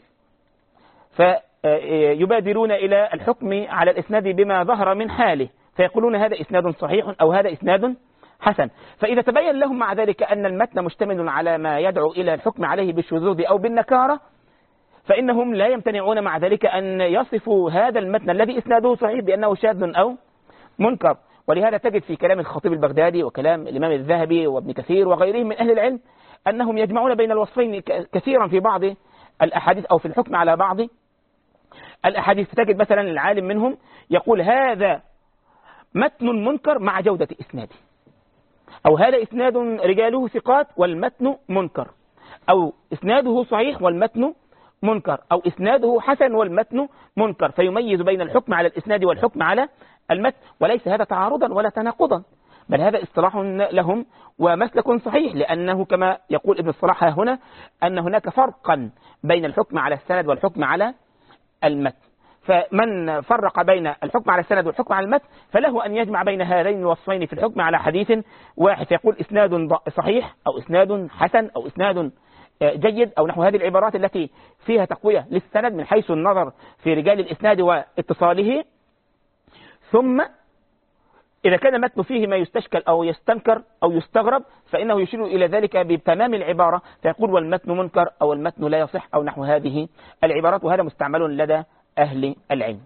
[SPEAKER 2] فيبادرون إلى الحكم على الإسناد بما ظهر من حاله، فيقولون هذا إسناد صحيح أو هذا إسناد حسن. فإذا تبين لهم مع ذلك أن المتن مشتمل على ما يدعو إلى الحكم عليه بالشذوذ أو بالنكارة فإنهم لا يمتنعون مع ذلك أن يصفوا هذا المتن الذي إسناده صحيح بأنه شاذ أو منكر. ولهذا تجد في كلام الخطيب البغدادي وكلام الإمام الذهبي وابن كثير وغيرهم من أهل العلم أنهم يجمعون بين الوصفين كثيرا في بعض الأحاديث أو في الحكم على بعض الأحاديث. فتجد مثلا العالم منهم يقول هذا متن منكر مع جودة إسناده، أو هذا إسناد رجاله ثقات والمتن منكر، أو إسناده صحيح والمتن منكر، أو إسناده حسن والمتن منكر، فيميز بين الحكم على الإسناد والحكم على المتن. وليس هذا تعارضا ولا تناقضا، بل هذا اصطلاح لهم ومسلك صحيح، لأنه كما يقول ابن الصلاح هنا أن هناك فرقا بين الحكم على السند والحكم على المتن، فمن فرق بين الحكم على السند والحكم على المتن فله أن يجمع بين هذين الوصفين في الحكم على حديث واحد، فيقول إسناد صحيح أو إسناد حسن أو إسناد جيد أو نحو هذه العبارات التي فيها تقوية للسند من حيث النظر في رجال الإسناد واتصاله. ثم إذا كان المتن فيه ما يستشكل أو يستنكر أو يستغرب فإنه يشير إلى ذلك بتمام العبارة، فيقول والمتن منكر أو المتن لا يصح أو نحو هذه العبارات، وهذا مستعمل لدى أهل العلم.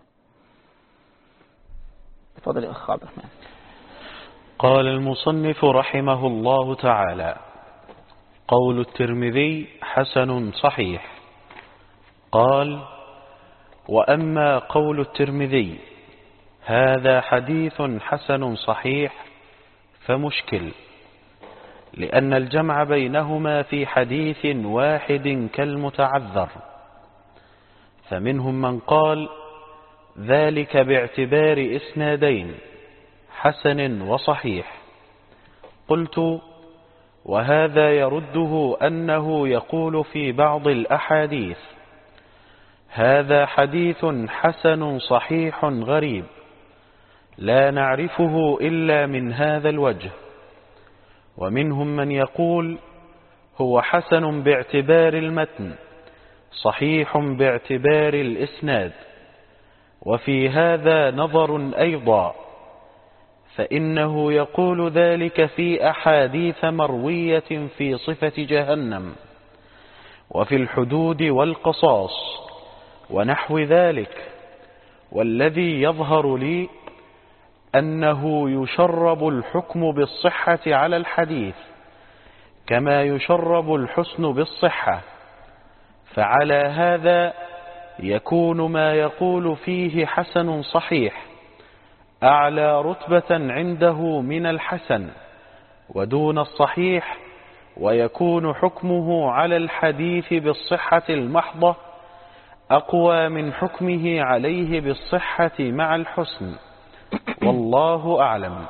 [SPEAKER 2] تفضل يا أخ عبد الرحمن.
[SPEAKER 1] قال المصنف رحمه الله تعالى: قول الترمذي حسن صحيح. قال: وأما قول الترمذي هذا حديث حسن صحيح فمشكل، لأن الجمع بينهما في حديث واحد كالمتعذر، فمنهم من قال ذلك باعتبار إسنادين حسن وصحيح. قلت: وهذا يرده أنه يقول في بعض الأحاديث هذا حديث حسن صحيح غريب لا نعرفه إلا من هذا الوجه. ومنهم من يقول هو حسن باعتبار المتن صحيح باعتبار الإسناد، وفي هذا نظر أيضا، فإنه يقول ذلك في أحاديث مروية في صفة جهنم وفي الحدود والقصاص ونحو ذلك. والذي يظهر لي أنه يشرب الحكم بالصحة على الحديث كما يشرب الحسن بالصحة، فعلى هذا يكون ما يقول فيه حسن صحيح أعلى رتبة عنده من الحسن ودون الصحيح، ويكون حكمه على الحديث بالصحة المحضة أقوى من حكمه عليه بالصحة مع الحسن، والله أعلم.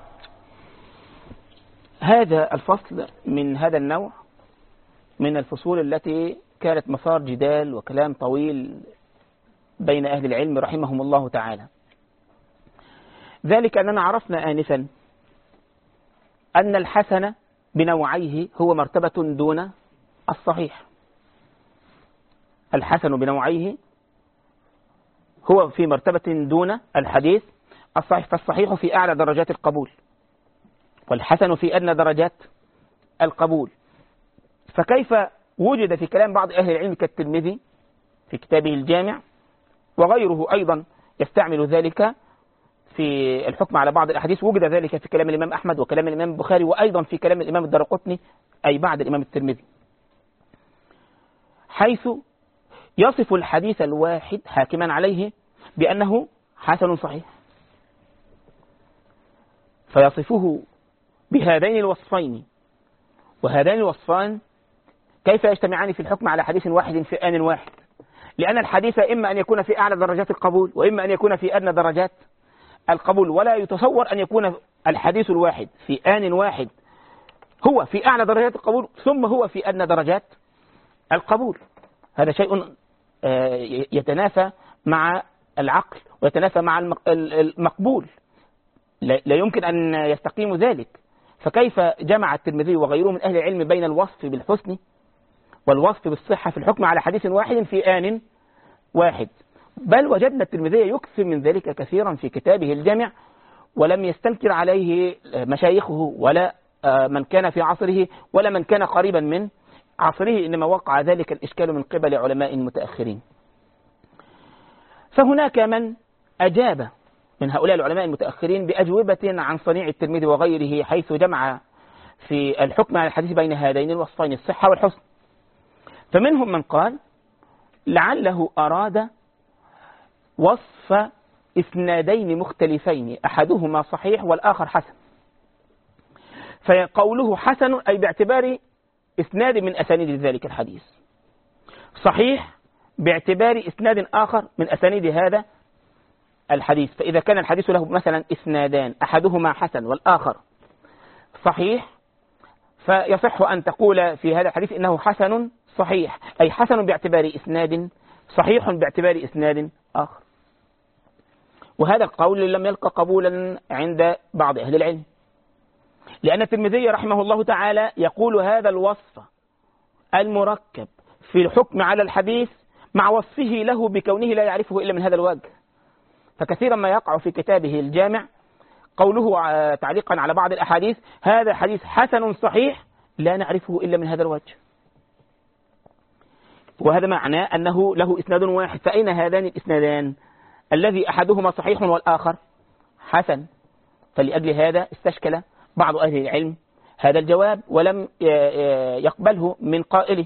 [SPEAKER 2] هذا الفصل من هذا النوع من الفصول التي كانت مسار جدال وكلام طويل بين أهل العلم رحمهم الله تعالى، ذلك أننا عرفنا آنفا أن الحسن بنوعيه هو مرتبة دون الصحيح، الحسن بنوعيه هو في مرتبة دون الحديث الصحيح، فالصحيح في أعلى درجات القبول والحسن في أدنى درجات القبول. فكيف وجد في كلام بعض أهل العلم كالترمذي في كتابه الجامع وغيره أيضا يستعمل ذلك في الحكم على بعض الأحاديث، وجد ذلك في كلام الإمام أحمد وكلام الإمام البخاري وأيضا في كلام الإمام الدارقطني أي بعد الإمام الترمذي، حيث يصف الحديث الواحد حاكما عليه بأنه حسن صحيح، فيصفه بهذين الوصفين. وهذين الوصفان كيف يجتمعان في الحكم على حديث واحد في آن واحد؟ لأن الحديث إما أن يكون في أعلى درجات القبول وإما أن يكون في أدنى درجات القبول، ولا يتصور أن يكون الحديث الواحد في آن واحد هو في أعلى درجات القبول ثم هو في أدنى درجات القبول. هذا شيء يتنافى مع العقل ويتنافى مع المقبول، لا يمكن أن يستقيم ذلك. فكيف جمع الترمذي وغيره من أهل العلم بين الوصف بالحسن والوصف بالصحة في الحكم على حديث واحد في آن واحد؟ بل وجدنا الترمذي يكثر من ذلك كثيرا في كتابه الجامع، ولم يستنكر عليه مشايخه ولا من كان في عصره ولا من كان قريبا من عصره، إنما وقع ذلك الإشكال من قبل علماء متأخرين. فهناك من أجاب من هؤلاء العلماء المتأخرين بأجوبة عن صنيع الترمذي وغيره، حيث جمع في الحكم على الحديث بين هذين الوصفين الصحة والحسن. فمنهم من قال لعله أراد وصف إسنادين مختلفين أحدهما صحيح والآخر حسن، فقوله حسن أي باعتبار إسناد من أسانيد ذلك الحديث، صحيح باعتبار إسناد آخر من أسانيد هذا الحديث. فإذا كان الحديث له مثلا إسنادان أحدهما حسن والآخر صحيح، فيصح أن تقول في هذا الحديث إنه حسن صحيح، أي حسن باعتبار إسناد صحيح باعتبار إسناد آخر. وهذا القول لم يلقى قبولا عند بعض أهل العلم، لأن الترمذي رحمه الله تعالى يقول هذا الوصف المركب في الحكم على الحديث مع وصفه له بكونه لا يعرفه إلا من هذا الوجه. فكثيرا ما يقع في كتابه الجامع قوله تعليقا على بعض الأحاديث هذا حديث حسن صحيح لا نعرفه إلا من هذا الوجه، وهذا معناه أنه له إسناد واحد. فأين هذان الإسنادان الذي أحدهما صحيح والآخر حسن؟ فلأجل هذا استشكل بعض أهل العلم هذا الجواب ولم يقبله من قائله.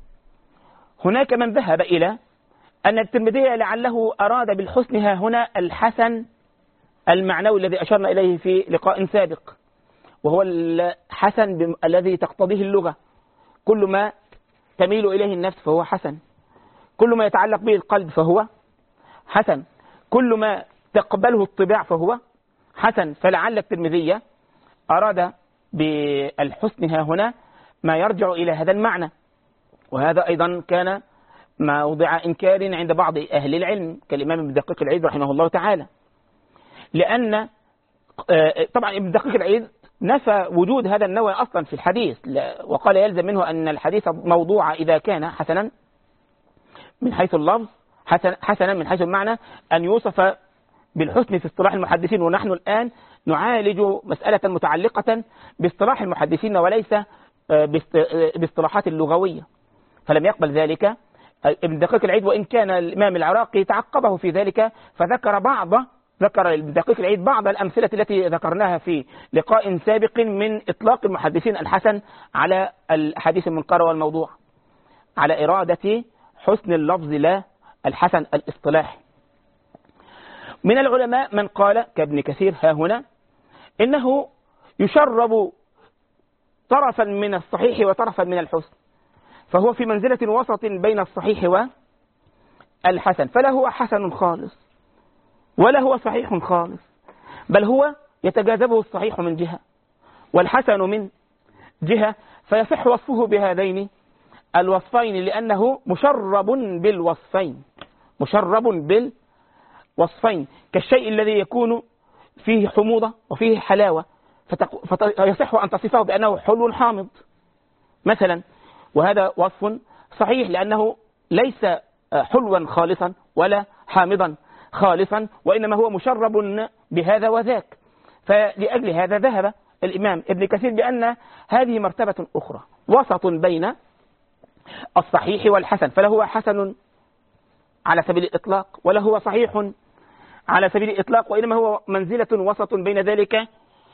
[SPEAKER 2] هناك من ذهب إلى أن الترمذي لعله أراد بالحسن ها هنا الحسن المعنوي الذي أشرنا إليه في لقاء سابق، وهو الحسن الذي تقتضيه اللغة، كل ما تميل إليه النفس فهو حسن، كل ما يتعلق به القلب فهو حسن، كل ما تقبله الطباع فهو حسن. فلعل الترمذي أراد بالحسن ها هنا ما يرجع إلى هذا المعنى، وهذا أيضا كان موضع إنكار عند بعض أهل العلم كالإمام ابن دقيق العيد رحمه الله تعالى، لأن طبعا ابن دقيق العيد نفى وجود هذا النوع أصلا في الحديث، وقال يلزم منه أن الحديث موضوع إذا كان حسنا من حيث اللفظ حسنا من حيث المعنى أن يوصف بالحسن في اصطلاح المحدثين، ونحن الآن نعالج مسألة متعلقة باصطلاح المحدثين وليس باصطلاحات اللغوية. فلم يقبل ذلك ابن دقيق العيد، وإن كان الإمام العراقي تعقبه في ذلك ذكر ابن دقيق العيد بعض الأمثلة التي ذكرناها في لقاء سابق من إطلاق المحدثين الحسن على الحديث المنكر والموضوع، على إرادة حسن اللفظ لا الحسن الاصطلاحي. من العلماء من قال كابن كثير ها هنا إنه يشرب طرفا من الصحيح وطرفا من الحسن، فهو في منزلة وسط بين الصحيح والحسن، فلا هو حسن خالص ولا هو صحيح خالص، بل هو يتجاذبه الصحيح من جهة والحسن من جهة، فيصح وصفه بهذين الوصفين لأنه مشرب بالوصفين كالشيء الذي يكون فيه حموضة وفيه حلاوة، فيصح أن تصفه بأنه حلو حامض مثلا، وهذا وصف صحيح لأنه ليس حلوا خالصا ولا حامضا خالصا، وإنما هو مشرب بهذا وذاك. فلأجل هذا ذهب الإمام ابن كثير بأن هذه مرتبة أخرى وسط بين الصحيح والحسن، فلا هو حسن على سبيل الإطلاق ولا هو صحيح على سبيل الإطلاق، وإنما هو منزلة وسط بين ذلك.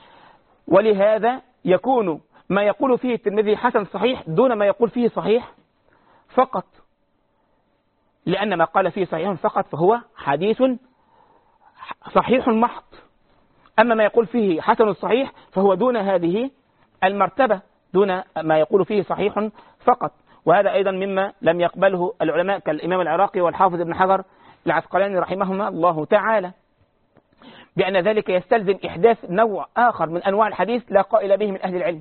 [SPEAKER 2] ولهذا يكون ما يقول فيه الترمذي حسن صحيح دون ما يقول فيه صحيح فقط، لأن ما قال فيه صحيح فقط فهو حديث صحيح محض، أما ما يقول فيه حسن صحيح فهو دون هذه المرتبة، دون ما يقول فيه صحيح فقط. وهذا أيضا مما لم يقبله العلماء كالإمام العراقي والحافظ ابن حجر العسقلاني رحمهما الله تعالى، بأن ذلك يستلزم إحداث نوع آخر من أنواع الحديث لا قائل به من أهل العلم،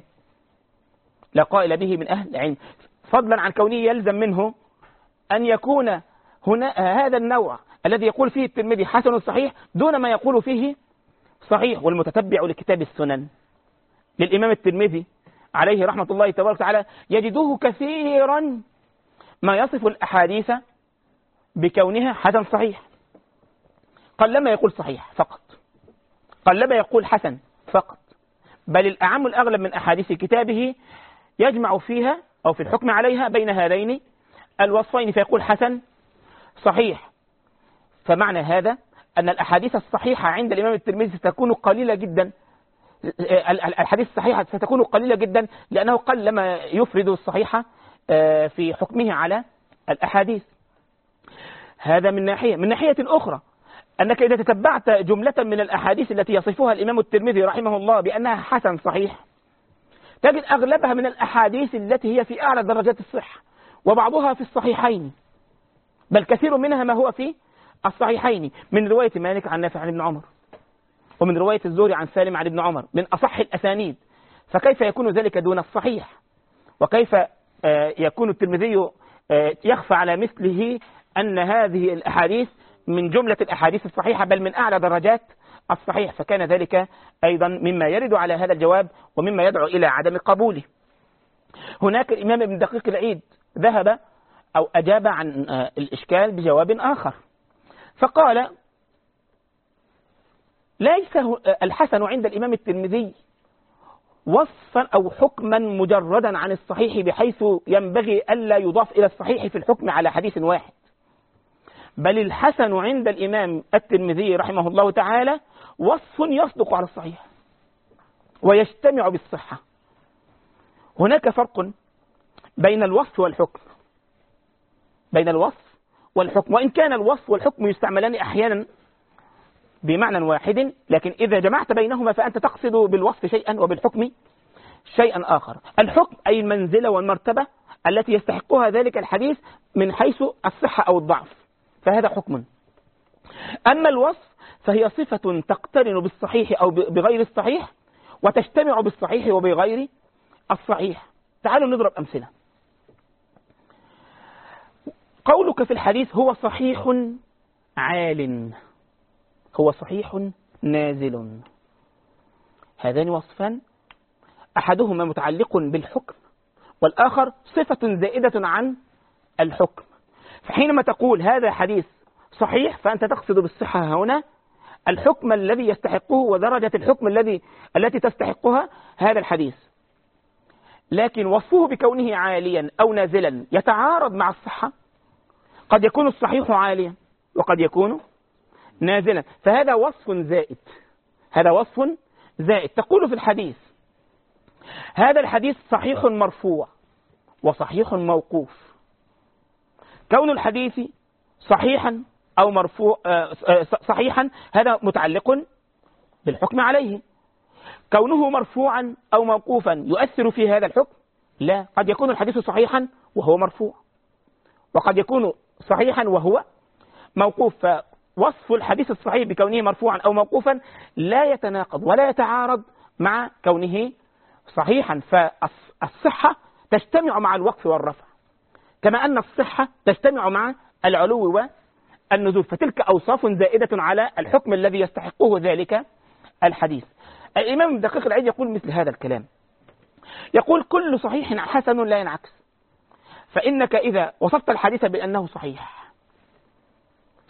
[SPEAKER 2] لا قائل به من أهل العلم، فضلا عن كونه يلزم منه أن يكون هنا هذا النوع الذي يقول فيه الترمذي حسن صحيح دون ما يقول فيه صحيح. والمتتبع لكتاب السنن للإمام الترمذي عليه رحمة الله تبارك وتعالى يجدوه كثيرا ما يصف الأحاديث بكونها حسن صحيح، قلما يقول صحيح فقط، قلما يقول حسن فقط، بل الأعم الأغلب من أحاديث كتابه يجمع فيها أو في الحكم عليها بين هذين الوصفين فيقول حسن صحيح. فمعنى هذا أن الأحاديث الصحيحة عند الإمام الترمذي ستكون قليلة جدا، الحديث الصحيحة ستكون قليلة جدا لأنه قلما يفرد الصحيحة في حكمه على الأحاديث. هذا من ناحية. من ناحية أخرى أنك إذا تتبعت جملة من الأحاديث التي يصفها الإمام الترمذي رحمه الله بأنها حسن صحيح تجد أغلبها من الأحاديث التي هي في أعلى درجات الصحة، وبعضها في الصحيحين، بل كثير منها ما هو في الصحيحين، من رواية مالك عن نافع عن ابن عمر، ومن رواية الزهري عن سالم عن ابن عمر، من أصح الأسانيد. فكيف يكون ذلك دون الصحيح؟ وكيف يكون الترمذي يخفى على مثله أن هذه الأحاديث من جملة الأحاديث الصحيحة بل من أعلى درجات الصحيح؟ فكان ذلك أيضا مما يرد على هذا الجواب ومما يدعو إلى عدم قبوله. هناك الإمام ابن دقيق العيد ذهب أو أجاب عن الإشكال بجواب آخر، فقال ليس الحسن عند الإمام الترمذي وصفا أو حكما مجردا عن الصحيح بحيث ينبغي ألا يضاف إلى الصحيح في الحكم على حديث واحد، بل الحسن عند الإمام الترمذي رحمه الله تعالى وصف يصدق على الصحيح ويجتمع بالصحة. هناك فرق بين الوصف والحكم، بين الوصف والحكم، وإن كان الوصف والحكم يستعملان أحيانا بمعنى واحد، لكن إذا جمعت بينهما فأنت تقصد بالوصف شيئا وبالحكم شيئا آخر. الحكم أي المنزلة والمرتبة التي يستحقها ذلك الحديث من حيث الصحة أو الضعف، فهذا حكم. أما الوصف فهي صفة تقترن بالصحيح أو بغير الصحيح وتجتمع بالصحيح وبغير الصحيح. تعالوا نضرب أمثلة. قولك في الحديث هو صحيح عال، هو صحيح نازل، هذان وصفان أحدهما متعلق بالحكم والآخر صفة زائدة عن الحكم. فحينما تقول هذا حديث صحيح فأنت تقصد بالصحة هنا الحكم الذي يستحقه ودرجة الحكم التي تستحقها هذا الحديث، لكن وصفه بكونه عاليا أو نازلا يتعارض مع الصحة. قد يكون الصحيح عاليا وقد يكون نازلا، فهذا وصف زائد، هذا وصف زائد. تقول في الحديث هذا الحديث صحيح مرفوع وصحيح موقوف. كون الحديث صحيحا أو مرفوع صحيحا هذا متعلق بالحكم عليه. كونه مرفوعا أو موقوفا يؤثر في هذا الحكم؟ لا، قد يكون الحديث صحيحا وهو مرفوع وقد يكون صحيحا وهو موقوف. فوصف الحديث الصحيح بكونه مرفوعا أو موقوفا لا يتناقض ولا يتعارض مع كونه صحيحا. فالصحة تجتمع مع الوقف والرفع كما أن الصحة تجتمع مع العلو والنزول، فتلك أوصاف زائدة على الحكم الذي يستحقه ذلك الحديث. الإمام دقيق العيد يقول مثل هذا الكلام، يقول كل صحيح حسن لا ينعكس، فإنك إذا وصفت الحديث بأنه صحيح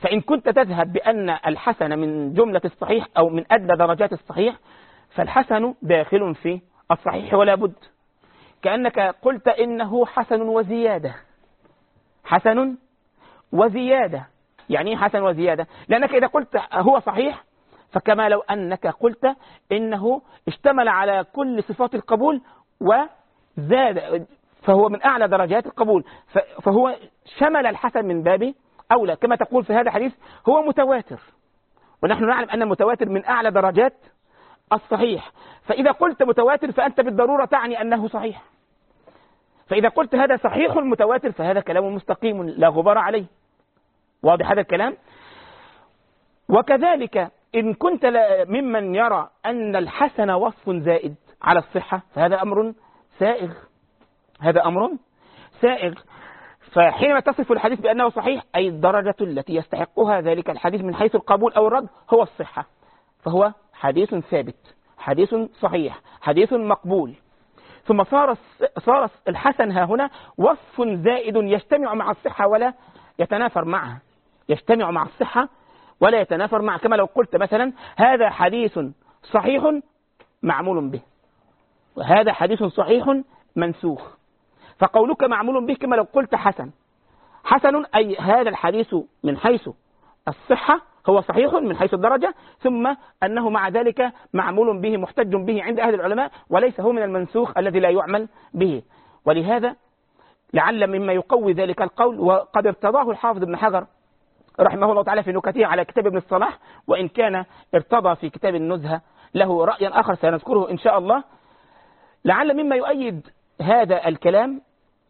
[SPEAKER 2] فإن كنت تذهب بأن الحسن من جملة الصحيح أو من أدنى درجات الصحيح، فالحسن داخل في الصحيح ولا بد. كأنك قلت إنه حسن وزيادة. حسن وزيادة. يعني إيه حسن وزيادة؟ لأنك إذا قلت هو صحيح فكما لو أنك قلت إنه اشتمل على كل صفات القبول وزاد، فهو من أعلى درجات القبول، فهو شمل الحسن من باب أولى. كما تقول في هذا الحديث هو متواتر، ونحن نعلم أن المتواتر من أعلى درجات الصحيح. فإذا قلت متواتر فأنت بالضرورة تعني أنه صحيح. فإذا قلت هذا صحيح متواتر فهذا كلام مستقيم لا غبار عليه. واضح هذا الكلام؟ وكذلك إن كنت ممن يرى أن الحسن وصف زائد على الصحة فهذا أمر سائغ. هذا أمر سائغ. فحينما تصف الحديث بأنه صحيح أي الدرجة التي يستحقها ذلك الحديث من حيث القبول أو الرد هو الصحة، فهو حديث ثابت، حديث صحيح، حديث مقبول. ثم صار الحسن ها هنا وصف زائد يجتمع مع الصحة ولا يتنافر معها، يجتمع مع الصحة ولا يتنافر معها. كما لو قلت مثلا هذا حديث صحيح معمول به، وهذا حديث صحيح منسوخ. فقولك معمول به كما لو قلت حسن. حسن أي هذا الحديث من حيث الصحة هو صحيح من حيث الدرجة، ثم أنه مع ذلك معمول به محتج به عند أهل العلماء، وليس هو من المنسوخ الذي لا يعمل به. ولهذا لعل مما يقوي ذلك القول، وقد ارتضاه الحافظ ابن حجر رحمه الله تعالى في نكته على كتاب ابن الصلاح، وإن كان ارتضى في كتاب النزهة له رأيا آخر سنذكره إن شاء الله. لعل مما يؤيد هذا الكلام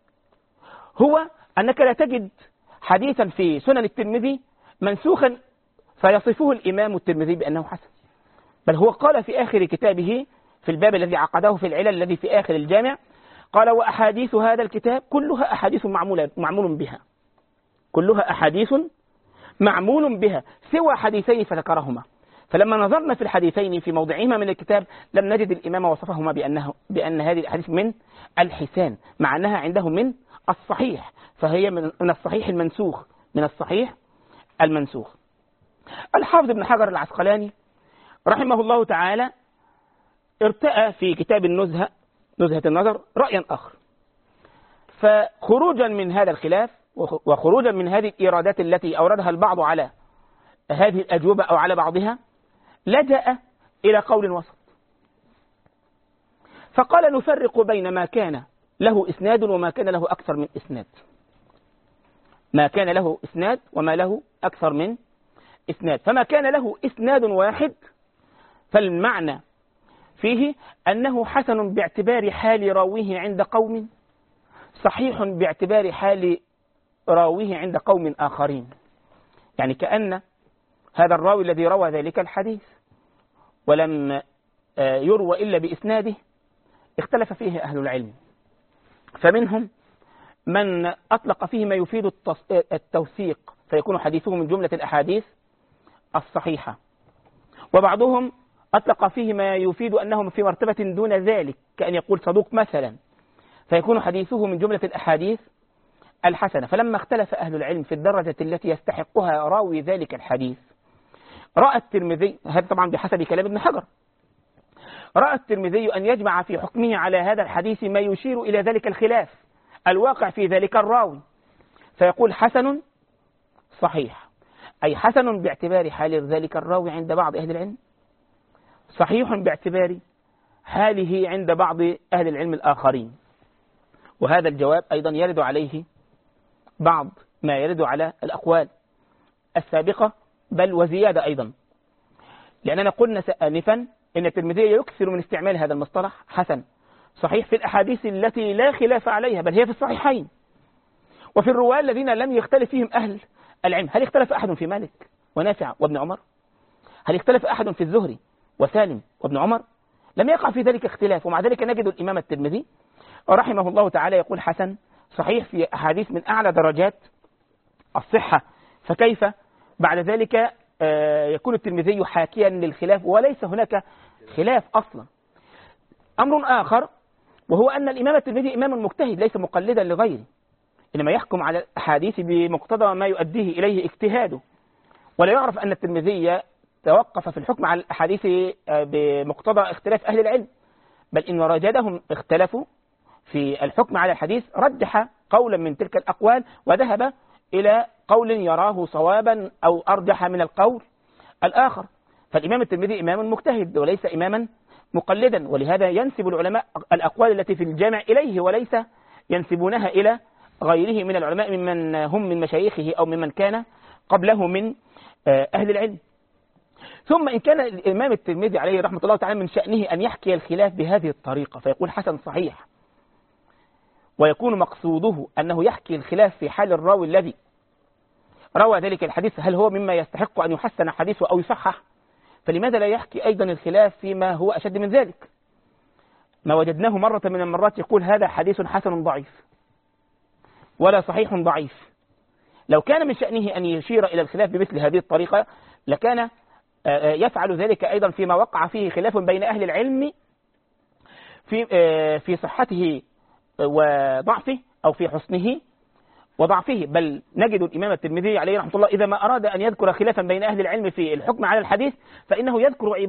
[SPEAKER 2] هو أنك لا تجد حديثا في سنن الترمذي منسوخا فيصفه الإمام الترمذي بأنه حسن، بل هو قال في آخر كتابه في الباب الذي عقده في العلل الذي في آخر الجامع، قال وأحاديث هذا الكتاب كلها أحاديث معمول بها، كلها أحاديث معمول بها سوى حديثين فذكرهما. فلما نظرنا في الحديثين في موضعهما من الكتاب لم نجد الإمام وصفهما بأن هذه الحديث من الحسان، مع أنها عنده من الصحيح، فهي من الصحيح المنسوخ، من الصحيح المنسوخ. الحافظ ابن حجر العسقلاني رحمه الله تعالى ارتأى في كتاب النزهة، نزهة النظر، رأيا آخر. فخروجا من هذا الخلاف وخروجا من هذه الإيرادات التي أوردها البعض على هذه الأجوبة أو على بعضها، لجأ إلى قول وسط، فقال نفرق بين ما كان له إسناد وما كان له أكثر من إسناد. ما كان له إسناد وما له أكثر من إسناد. فما كان له إسناد واحد فالمعنى فيه أنه حسن باعتبار حال راويه عند قوم، صحيح باعتبار حال راويه عند قوم آخرين. يعني كأن هذا الراوي الذي روى ذلك الحديث ولم يروى إلا بإسناده اختلف فيه أهل العلم، فمنهم من أطلق فيه ما يفيد التوثيق فيكون حديثه من جملة الأحاديث الصحيحة، وبعضهم أطلق فيه ما يفيد أنهم في مرتبة دون ذلك، كأن يقول صدوق مثلا فيكون حديثه من جملة الأحاديث الحسنة. فلما اختلف أهل العلم في الدرجة التي يستحقها راوي ذلك الحديث، رأى الترمذي، هذا طبعا بحسب كلام ابن حجر، رأى الترمذي أن يجمع في حكمه على هذا الحديث ما يشير إلى ذلك الخلاف الواقع في ذلك الراوي، فيقول حسن صحيح، أي حسن باعتبار حال ذلك الراوي عند بعض أهل العلم، صحيح باعتبار حاله عند بعض أهل العلم الآخرين. وهذا الجواب أيضا يرد عليه بعض ما يرد على الأقوال السابقة بل وزيادة أيضا، لأننا قلنا آنفا إن الترمذي يكثر من استعمال هذا المصطلح حسن صحيح في الأحاديث التي لا خلاف عليها بل هي في الصحيحين وفي الرواة الذين لم يختلف فيهم أهل العلم. هل اختلف أحد في مالك ونافع وابن عمر؟ هل اختلف أحد في الزهري وسالم وابن عمر؟ لم يقع في ذلك اختلاف، ومع ذلك نجد الإمام الترمذي رحمه الله تعالى يقول حسن صحيح في أحاديث من أعلى درجات الصحة. فكيف بعد ذلك يكون الترمذي حاكيا للخلاف وليس هناك خلاف أصلا؟ أمر آخر وهو أن الإمام الترمذي إمام مجتهد ليس مقلدا لغيره، إنما يحكم على الأحاديث بمقتضى ما يؤديه إليه اجتهاده. ولا يعرف أن الترمذي توقف في الحكم على الأحاديث بمقتضى اختلاف أهل العلم، بل إن رجلهم اختلفوا في الحكم على الحديث، رجح قولا من تلك الأقوال وذهب إلى قول يراه صوابا أو أرجح من القول الآخر. فالإمام الترمذي إمام مجتهد وليس إماما مقلدا، ولهذا ينسب العلماء الأقوال التي في الجامع إليه وليس ينسبونها إلى غيره من العلماء ممن هم من مشايخه أو ممن كان قبله من أهل العلم. ثم إن كان الإمام الترمذي عليه رحمة الله تعالى من شأنه أن يحكي الخلاف بهذه الطريقة فيقول حسن صحيح، ويكون مقصوده أنه يحكي الخلاف في حال الراوي الذي روى ذلك الحديث هل هو مما يستحق أن يحسن حديثه أو يصحح، فلماذا لا يحكي أيضا الخلاف فيما هو أشد من ذلك؟ ما وجدناه مرة من المرات يقول هذا حديث حسن ضعيف ولا صحيح ضعيف. لو كان من شأنه أن يشير إلى الخلاف بمثل هذه الطريقة لكان يفعل ذلك أيضا فيما وقع فيه خلاف بين أهل العلم في صحته وضعفه أو في حسنه وضعفه. بل نجد الإمام الترمذي عليه رحمة الله إذا ما أراد أن يذكر خلافا بين أهل العلم في الحكم على الحديث فإنه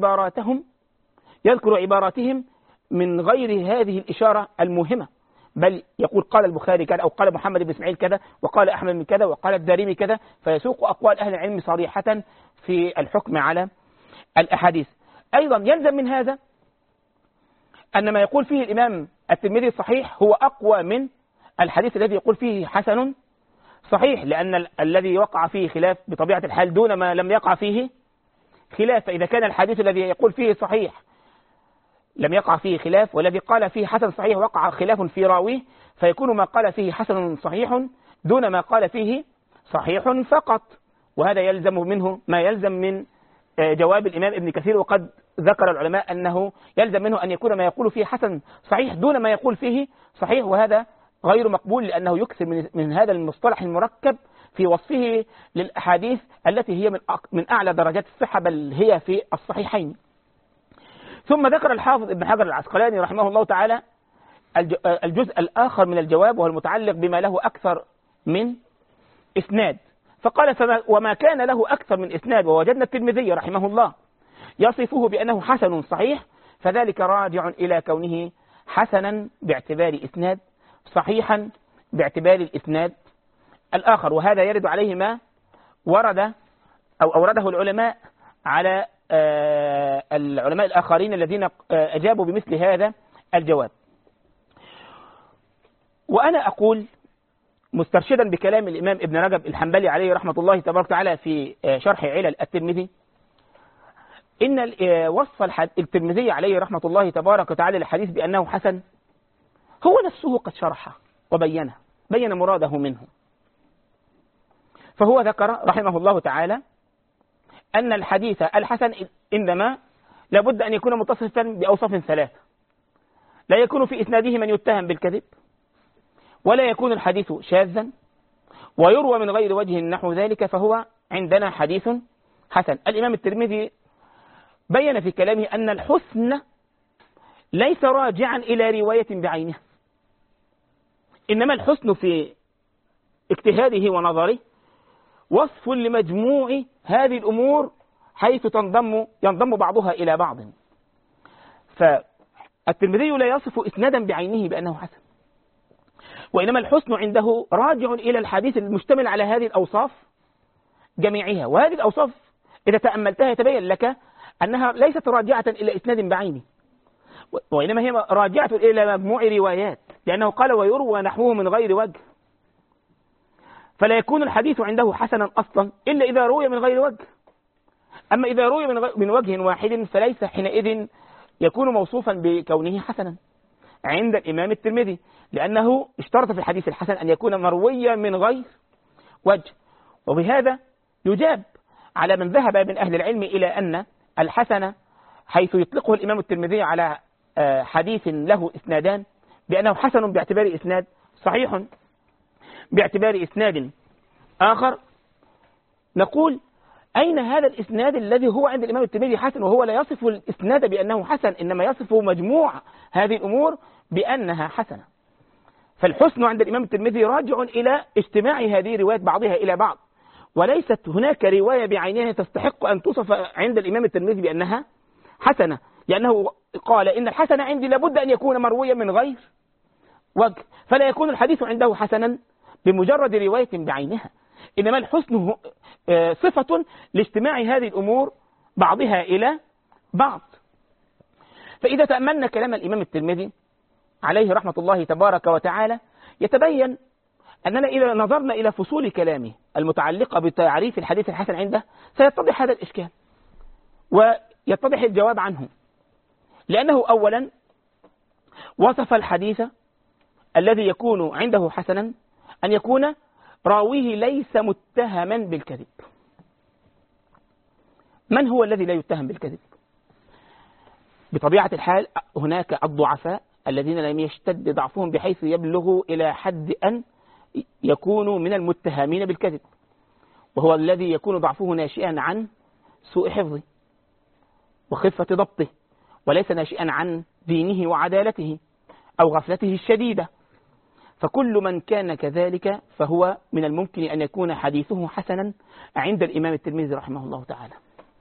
[SPEAKER 2] يذكر عباراتهم من غير هذه الإشارة المهمة، بل يقول قال البخاري كذا أو قال محمد بن إسماعيل كذا وقال أحمد من كذا وقال الدارمي كذا، فيسوق أقوال أهل العلم صريحة في الحكم على الأحاديث. أيضا يلزم من هذا أن ما يقول فيه الإمام الترمذي صحيح هو أقوى من الحديث الذي يقول فيه حسن صحيح، لأن الذي وقع فيه خلاف بطبيعة الحال دون ما لم يقع فيه خلاف. فإذا كان الحديث الذي يقول فيه صحيح لم يقع فيه خلاف والذي قال فيه حسن صحيح وقع خلاف في راويه، فيكون ما قال فيه حسن صحيح دون ما قال فيه صحيح فقط. وهذا يلزم منه ما يلزم من جواب الإمام ابن كثير، وقد ذكر العلماء أنه يلزم منه أن يكون ما يقول فيه حسن صحيح دون ما يقول فيه صحيح، وهذا غير مقبول لأنه يكثر من هذا المصطلح المركب في وصفه للأحاديث التي هي من أعلى درجات الصحة بل هي في الصحيحين. ثم ذكر الحافظ ابن حجر العسقلاني رحمه الله تعالى الجزء الآخر من الجواب وهو المتعلق بما له أكثر من إسناد، فقال وما كان له أكثر من إسناد ووجدنا الترمذي رحمه الله يصفه بأنه حسن صحيح فذلك راجع إلى كونه حسنا باعتبار إسناد صحيحا باعتبار الإسناد الآخر. وهذا يرد عليه ما ورد أو أورده العلماء على العلماء الآخرين الذين أجابوا بمثل هذا الجواب. وأنا أقول مسترشدا بكلام الإمام ابن رجب الحنبلي عليه رحمة الله تبارك وتعالى في شرح علل الترمذي إن وصف الترمذي عليه رحمة الله تبارك وتعالى الحديث بأنه حسن هو نفسه قد شرحه وبين مراده منه. فهو ذكر رحمه الله تعالى أن الحديث الحسن إنما لابد أن يكون متصفا بأوصاف ثلاثة: لا يكون في إسناده من يتهم بالكذب، ولا يكون الحديث شاذا، ويروى من غير وجه نحو ذلك، فهو عندنا حديث حسن. الإمام الترمذي بين في كلامه أن الحسن ليس راجعا إلى رواية بعينها، إنما الحسن في اجتهاده ونظره وصف لمجموع هذه الأمور حيث ينضم بعضها إلى بعض. فالترمذي لا يصف إسنادا بعينه بأنه حسن، وإنما الحسن عنده راجع إلى الحديث المشتمل على هذه الأوصاف جميعها. وهذه الأوصاف إذا تأملتها يتبين لك أنها ليست راجعة إلى إسناد بعينه، وإنما هي راجعة إلى مجموع روايات، لأنه قال ويروى نحوه من غير وجه. فلا يكون الحديث عنده حسنا أصلا إلا إذا روي من غير وجه. أما إذا روي من وجه واحد فليس حينئذ يكون موصوفا بكونه حسنا عند الإمام الترمذي، لأنه اشترط في الحديث الحسن أن يكون مرويا من غير وجه. وبهذا يجاب على من ذهب من أهل العلم إلى أن الحسن حيث يطلقه الإمام الترمذي على حديث له إسنادان بأنه حسن باعتبار إسناد، صحيح باعتبار إسناد آخر، نقول أين هذا الإسناد الذي هو عند الإمام الترمذي حسن وهو لا يصف الإسناد بأنه حسن، إنما يصف مجموع هذه الأمور بأنها حسنة. فالحسن عند الإمام الترمذي راجع إلى اجتماع هذه الروايات بعضها إلى بعض، وليست هناك رواية بعينها تستحق أن توصف عند الإمام الترمذي بأنها حسنة، لأنه قال إن الحسن عندي لابد أن يكون مرويا من غير وجه، فلا يكون الحديث عنده حسنا بمجرد رواية بعينها، إنما الحسن صفة لاجتماع هذه الأمور بعضها إلى بعض. فإذا تأملنا كلام الإمام الترمذي عليه رحمة الله تبارك وتعالى يتبين أننا إذا نظرنا إلى فصول كلامه المتعلقة بتعريف الحديث الحسن عنده سيتضح هذا الإشكال ويتضح الجواب عنه، لأنه أولا وصف الحديث الذي يكون عنده حسنا أن يكون راويه ليس متهما بالكذب. من هو الذي لا يتهم بالكذب؟ بطبيعة الحال هناك الضعفاء الذين لم يشتد ضعفهم بحيث يبلغوا إلى حد أن يكونوا من المتهمين بالكذب، وهو الذي يكون ضعفه ناشئا عن سوء حفظه وخفة ضبطه، وليس ناشئا عن دينه وعدالته أو غفلته الشديدة. فكل من كان كذلك فهو من الممكن أن يكون حديثه حسنا عند الإمام الترمذي رحمه الله تعالى.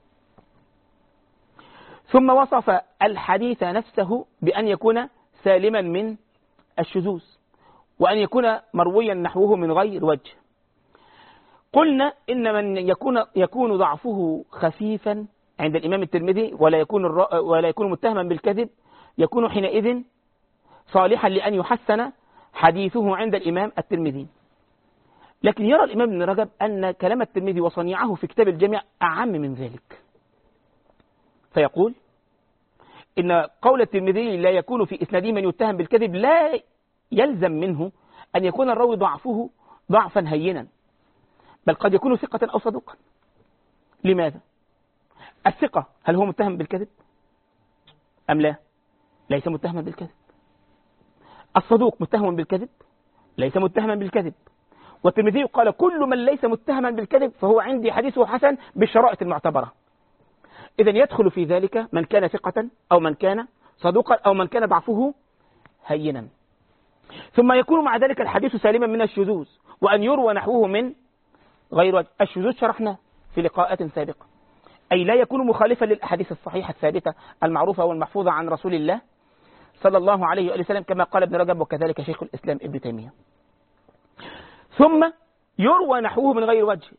[SPEAKER 2] ثم وصف الحديث نفسه بأن يكون سالما من الشذوذ، وأن يكون مرويا نحوه من غير وجه. قلنا إن من يكون ضعفه خفيفا عند الإمام الترمذي ولا يكون متهما بالكذب يكون حينئذ صالحا لأن يحسن حديثه عند الإمام الترمذي. لكن يرى الإمام ابن رجب أن كلام الترمذي وصنيعه في كتاب الجامع أعم من ذلك، فيقول إن قول الترمذي لا يكون في إسناده من يتهم بالكذب لا يلزم منه أن يكون الراوي ضعفه ضعفا هينا، بل قد يكون ثقة أو صدوقا. لماذا؟ الثقة هل هو متهم بالكذب أم لا؟ ليس متهما بالكذب. الصدوق متهم بالكذب؟ ليس متهما بالكذب. والترمذي قال كل من ليس متهما بالكذب فهو عندي حديثه حسن بالشرائط المعتبرة. إذا يدخل في ذلك من كان ثقة أو من كان صدوقا أو من كان ضعفه هينا. ثم يكون مع ذلك الحديث سالما من الشذوذ، وأن يروى نحوه من غير وجه. الشذوذ شرحنا في لقاءات سابقة، أي لا يكون مخالفا للأحاديث الصحيحة الثابتة المعروفة والمحفوظة عن رسول الله صلى الله عليه وآله وسلم كما قال ابن رجب وكذلك شيخ الإسلام ابن تيمية. ثم يروى نحوه من غير وجه.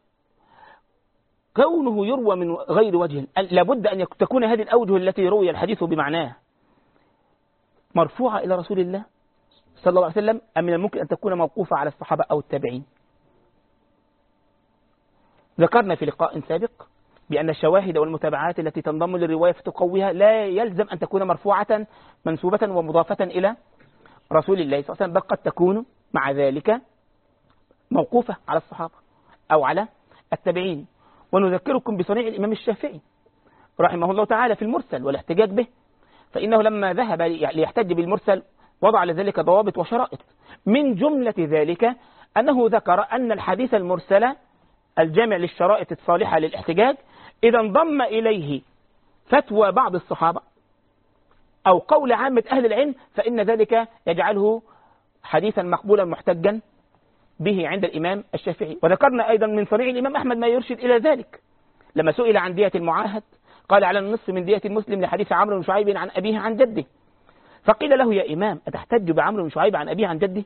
[SPEAKER 2] كونه يروى من غير وجه لابد أن تكون هذه الأوجه التي روي الحديث بمعناه مرفوعة إلى رسول الله صلى الله عليه وسلم، أم من الممكن أن تكون موقوفة على الصحابة أو التابعين. ذكرنا في لقاء سابق بأن الشواهد والمتابعات التي تنضم للرواية فتقويها لا يلزم أن تكون مرفوعة منسوبة ومضافة إلى رسول الله صلى الله عليه وسلم، بل قد تكون مع ذلك موقوفة على الصحابة أو على التابعين. ونذكركم بصنيع الإمام الشافعي رحمه الله تعالى في المرسل والاحتجاج به، فإنه لما ذهب ليحتج بالمرسل وضع لذلك ضوابط وشرائط. من جملة ذلك أنه ذكر أن الحديث المرسل الجامع للشرائط الصالحة للاحتجاج إذا انضم إليه فتوى بعض الصحابة أو قول عامة أهل العلم فإن ذلك يجعله حديثا مقبولا محتجا به عند الإمام الشافعي. وذكرنا أيضا من صنيع الإمام أحمد ما يرشد إلى ذلك لما سئل عن دية المعاهد قال على النصف من دية المسلم لحديث عمرو بن شعيب عن أبيه عن جده. فقيل له يا إمام أتحتج بعمرو بن شعيب عن أبيه عن جده؟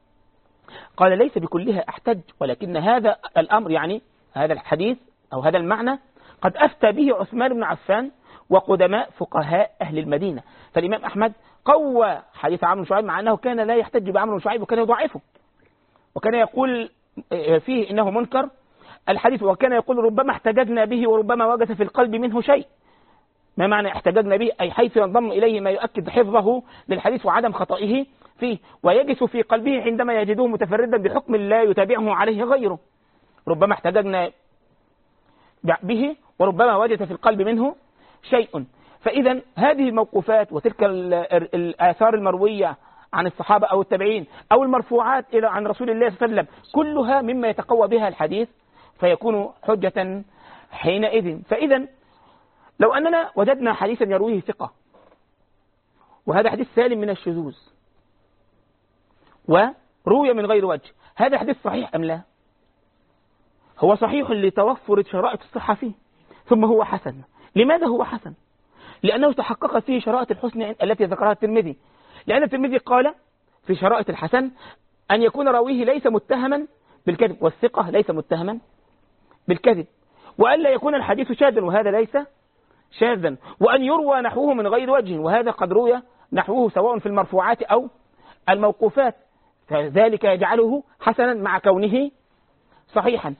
[SPEAKER 2] قال ليس بكلها أحتج، ولكن هذا الأمر يعني هذا الحديث أو هذا المعنى قد أفتى به عثمان بن عفان وقدماء فقهاء أهل المدينة. فالإمام أحمد قوى حديث عمرو بن شعيب مع أنه كان لا يحتج بعمرو بن شعيب وكان يضعفه وكان يقول فيه إنه منكر الحديث، وكان يقول ربما احتججنا به وربما وجد في القلب منه شيء. ما معنى احتججنا به؟ أي حيث ينضم إليه ما يؤكد حفظه للحديث وعدم خطئه فيه، ويجس في قلبه عندما يجده متفردا بحكم لا يتابعه عليه غيره. ربما احتججنا به وربما وجد في القلب منه شيء. فإذا هذه الموقوفات وتلك الآثار المروية عن الصحابة أو التابعين أو المرفوعات إلى عن رسول الله صلى الله عليه وسلم كلها مما يتقوى بها الحديث فيكون حجة حينئذ. فإذا لو أننا وجدنا حديثا يرويه ثقة وهذا حديث سالم من الشذوذ وروي من غير وجه، هذا حديث صحيح أم لا؟ هو صحيح لتوفر شرائط الصحة فيه، ثم هو حسن. لماذا هو حسن؟ لأنه تحققت فيه شرائط الحسن التي ذكرها الترمذي، لأن الترمذي قال في شرائط الحسن أن يكون راويه ليس متهما بالكذب، والثقة ليس متهما بالكذب، وألا يكون الحديث شاذا وهذا ليس شاذا، وأن يروى نحوه من غير وجه وهذا قد روي نحوه سواء في المرفوعات أو الموقوفات، فذلك يجعله حسنا مع كونه صحيحا.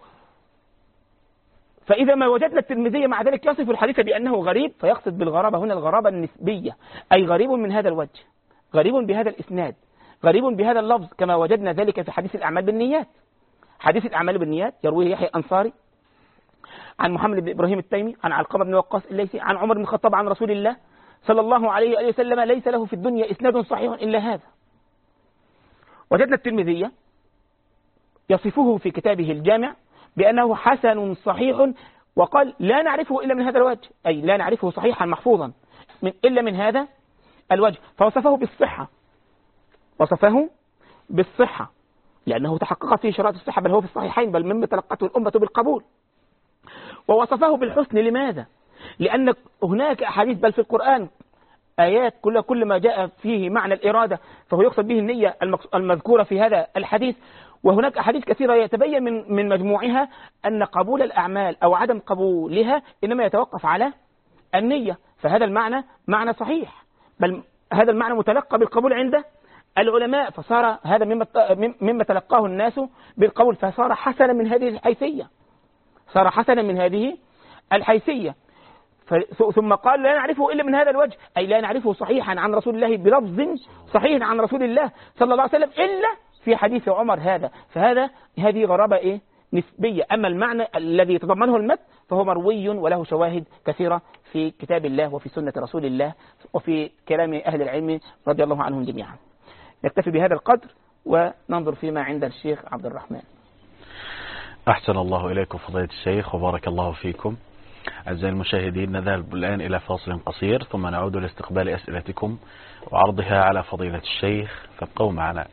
[SPEAKER 2] فإذا ما وجدنا الترمذي مع ذلك يصف الحديث بأنه غريب، فيقصد بالغرابة هنا الغرابة النسبية، أي غريب من هذا الوجه، غريب بهذا الإسناد، غريب بهذا اللفظ، كما وجدنا ذلك في حديث الأعمال بالنيات. حديث الأعمال بالنيات يرويه يحيى الأنصاري عن محمد بن إبراهيم التيمي عن علقمة بن وقاص الليثي عن عمر بن الخطاب عن رسول الله صلى الله عليه وآله وسلم: ليس له في الدنيا إسناد صحيح إلا هذا. وجدنا الترمذي يصفه في كتابه الجامع بأنه حسن صحيح، وقال لا نعرفه إلا من هذا الوجه، أي لا نعرفه صحيحا محفوظا إلا من هذا الوجه، فوصفه بالصحة، وصفه بالصحة لأنه تحققت فيه شرائط الصحة، بل هو في الصحيحين، بل مما تلقته الأمة بالقبول. ووصفه بالحسن، لماذا؟ لأن هناك أحاديث بل في القرآن آيات كل ما جاء فيه معنى الإرادة فهو يقصد به النية المذكورة في هذا الحديث، وهناك أحاديث كثيرة يتبين من مجموعها أن قبول الأعمال أو عدم قبولها إنما يتوقف على النية، فهذا المعنى معنى صحيح، بل هذا المعنى متلقى بالقبول عند العلماء، فصار هذا مما تلقاه الناس بالقبول، فصار حسنا من هذه الحيثية، صار حسنا من هذه الحيثية. ثم قال لا نعرفه إلا من هذا الوجه، أي لا نعرفه صحيحا عن رسول الله بلفظ صحيح عن رسول الله صلى الله عليه وسلم إلا في حديث عمر هذا، هذه غرابة نسبية. أما المعنى الذي يتضمنه المتن فهو مروي وله شواهد كثيرة في كتاب الله وفي سنة رسول الله وفي كلام أهل العلم رضي الله عنهم جميعا. نكتفي بهذا القدر وننظر فيما عند الشيخ عبد الرحمن.
[SPEAKER 1] أحسن الله إليكم فضيلة الشيخ وبارك الله فيكم. أعزائي المشاهدين، نذهب الآن إلى فاصل قصير ثم نعود لاستقبال أسئلتكم وعرضها على فضيلة الشيخ، فابقوا معنا.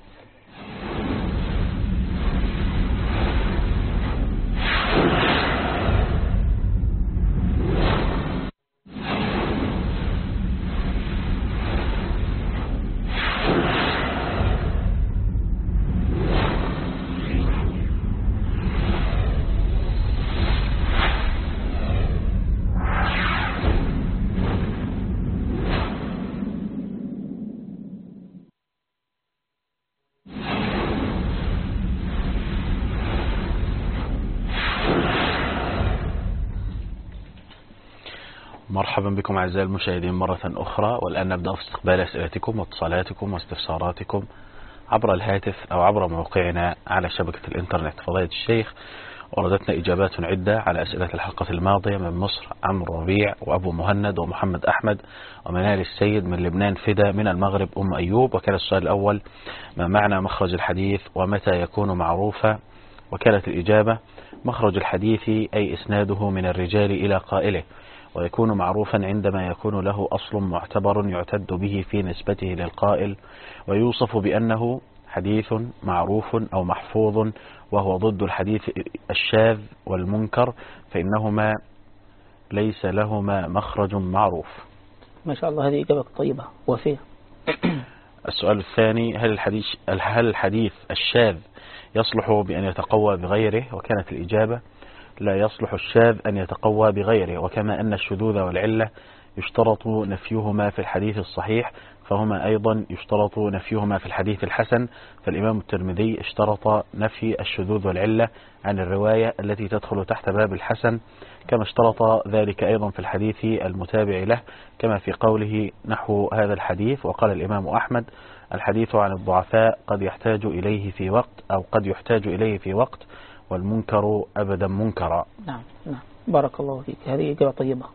[SPEAKER 1] مرحبا بكم أعزائي المشاهدين مرة أخرى، والآن نبدأ في استقبال أسئلتكم واتصالاتكم واستفساراتكم عبر الهاتف أو عبر موقعنا على شبكة الإنترنت. فضيلة الشيخ، وردتنا إجابات عدة على أسئلة الحلقة الماضية من مصر: عمرو ربيع وأبو مهند ومحمد أحمد ومنال السيد من لبنان، فدا من المغرب أم أيوب. وكان السؤال الأول: ما معنى مخرج الحديث ومتى يكون معروفا؟ وكانت الإجابة: مخرج الحديث أي إسناده من الرجال إلى قائله، ويكون معروفا عندما يكون له أصل معتبر يعتد به في نسبته للقائل، ويوصف بأنه حديث معروف أو محفوظ، وهو ضد الحديث الشاذ والمنكر، فإنهما ليس لهما مخرج معروف.
[SPEAKER 2] ما شاء الله، هذه إجابة طيبة وفيه.
[SPEAKER 1] السؤال الثاني: هل الحديث الشاذ يصلح بأن يتقوى بغيره؟ وكانت الإجابة: لا يصلح الشاذ أن يتقوى بغيره، وكما أن الشذوذ والعلة يشترط نفيهما في الحديث الصحيح، فهما أيضا يشترط نفيهما في الحديث الحسن. فالإمام الترمذي اشترط نفي الشذوذ والعلة عن الرواية التي تدخل تحت باب الحسن، كما اشترط ذلك أيضا في الحديث المتابع له، كما في قوله نحو هذا الحديث. وقال الإمام أحمد: الحديث عن الضعفاء قد يحتاج إليه في وقت، أو قد يحتاج إليه في وقت، والمنكر أبدا منكرا.
[SPEAKER 2] نعم نعم، بارك الله فيك، هذه إجابة طيبة.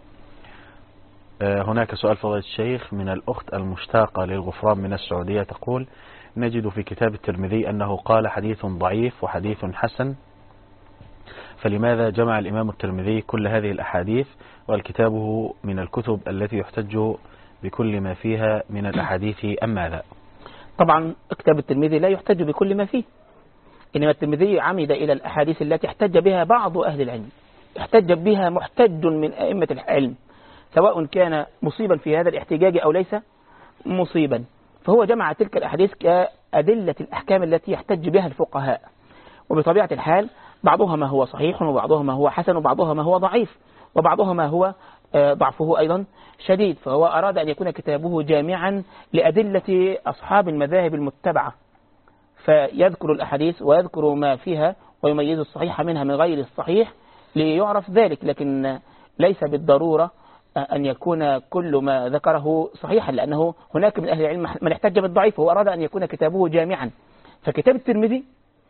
[SPEAKER 1] هناك سؤال فضيلة الشيخ من الأخت المشتاقة للغفران من السعودية، تقول: نجد في كتاب الترمذي أنه قال حديث ضعيف وحديث حسن، فلماذا جمع الإمام الترمذي كل هذه الأحاديث، والكتابه من الكتب التي يحتج بكل ما فيها من الأحاديث أم ماذا؟
[SPEAKER 2] طبعا كتاب الترمذي لا يحتج بكل ما فيه، إنما الترمذي عمد إلى الأحاديث التي احتج بها بعض أهل العلم، احتج بها محتج من أئمة العلم، سواء كان مصيبا في هذا الاحتجاج أو ليس مصيبا، فهو جمع تلك الأحاديث كأدلة الأحكام التي يحتج بها الفقهاء. وبطبيعة الحال بعضها ما هو صحيح، وبعضها ما هو حسن، وبعضها ما هو ضعيف، وبعضها ما هو ضعفه أيضا شديد. فهو أراد أن يكون كتابه جامعا لأدلة أصحاب المذاهب المتبعة، فيذكر الأحاديث ويذكر ما فيها ويميز الصحيح منها من غير الصحيح ليعرف ذلك، لكن ليس بالضرورة أن يكون كل ما ذكره صحيحا، لأنه هناك من أهل العلم من احتج بالضعيف، وهو أراد أن يكون كتابه جامعا. فكتاب الترمذي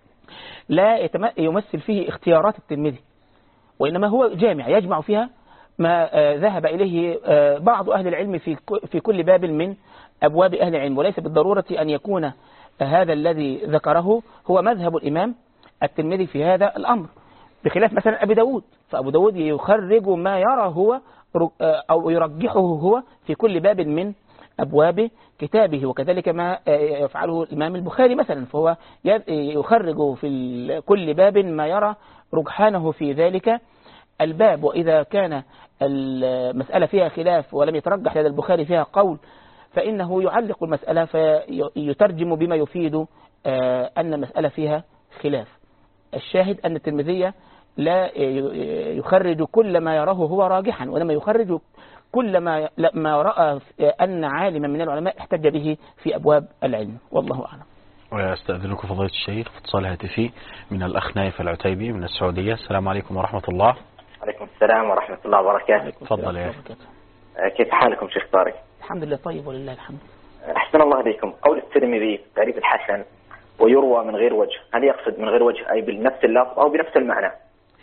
[SPEAKER 2] لا يمثل فيه اختيارات الترمذي، وإنما هو جامع يجمع فيها ما ذهب إليه بعض أهل العلم في كل باب من أبواب أهل العلم، وليس بالضرورة أن يكون هذا الذي ذكره هو مذهب الإمام الترمذي في هذا الأمر، بخلاف مثلا أبي داود. فأبو داود يخرج ما يرى هو أو يرجحه هو في كل باب من أبواب كتابه، وكذلك ما يفعله الإمام البخاري مثلا، فهو يخرج في كل باب ما يرى رجحانه في ذلك الباب. وإذا كان المسألة فيها خلاف ولم يترجح لدى البخاري فيها قول، فإنه يعلق المسألة فيترجم بما يفيد أن المسألة فيها خلاف. الشاهد أن الترمذي لا يخرج كل ما يراه هو راجحا، وإنما يخرج كل ما رأى أن عالما من العلماء احتج به في أبواب العلم، والله أعلم.
[SPEAKER 1] ويستأذنك فضيلة الشيخ في اتصال هاتفي من الأخ نايف العتيبي من السعودية. السلام عليكم ورحمة الله.
[SPEAKER 3] عليكم السلام ورحمة الله وبركاته.
[SPEAKER 1] تفضل يا أخي.
[SPEAKER 3] كيف حالكم شيخ طارق؟
[SPEAKER 2] الحمد لله طيب ولله الحمد.
[SPEAKER 3] أحسن الله إليكم. قول الترمذي تعريف الحسن ويروى من غير وجه، هل يقصد من غير وجه أي بنفس اللفظ أو بنفس المعنى؟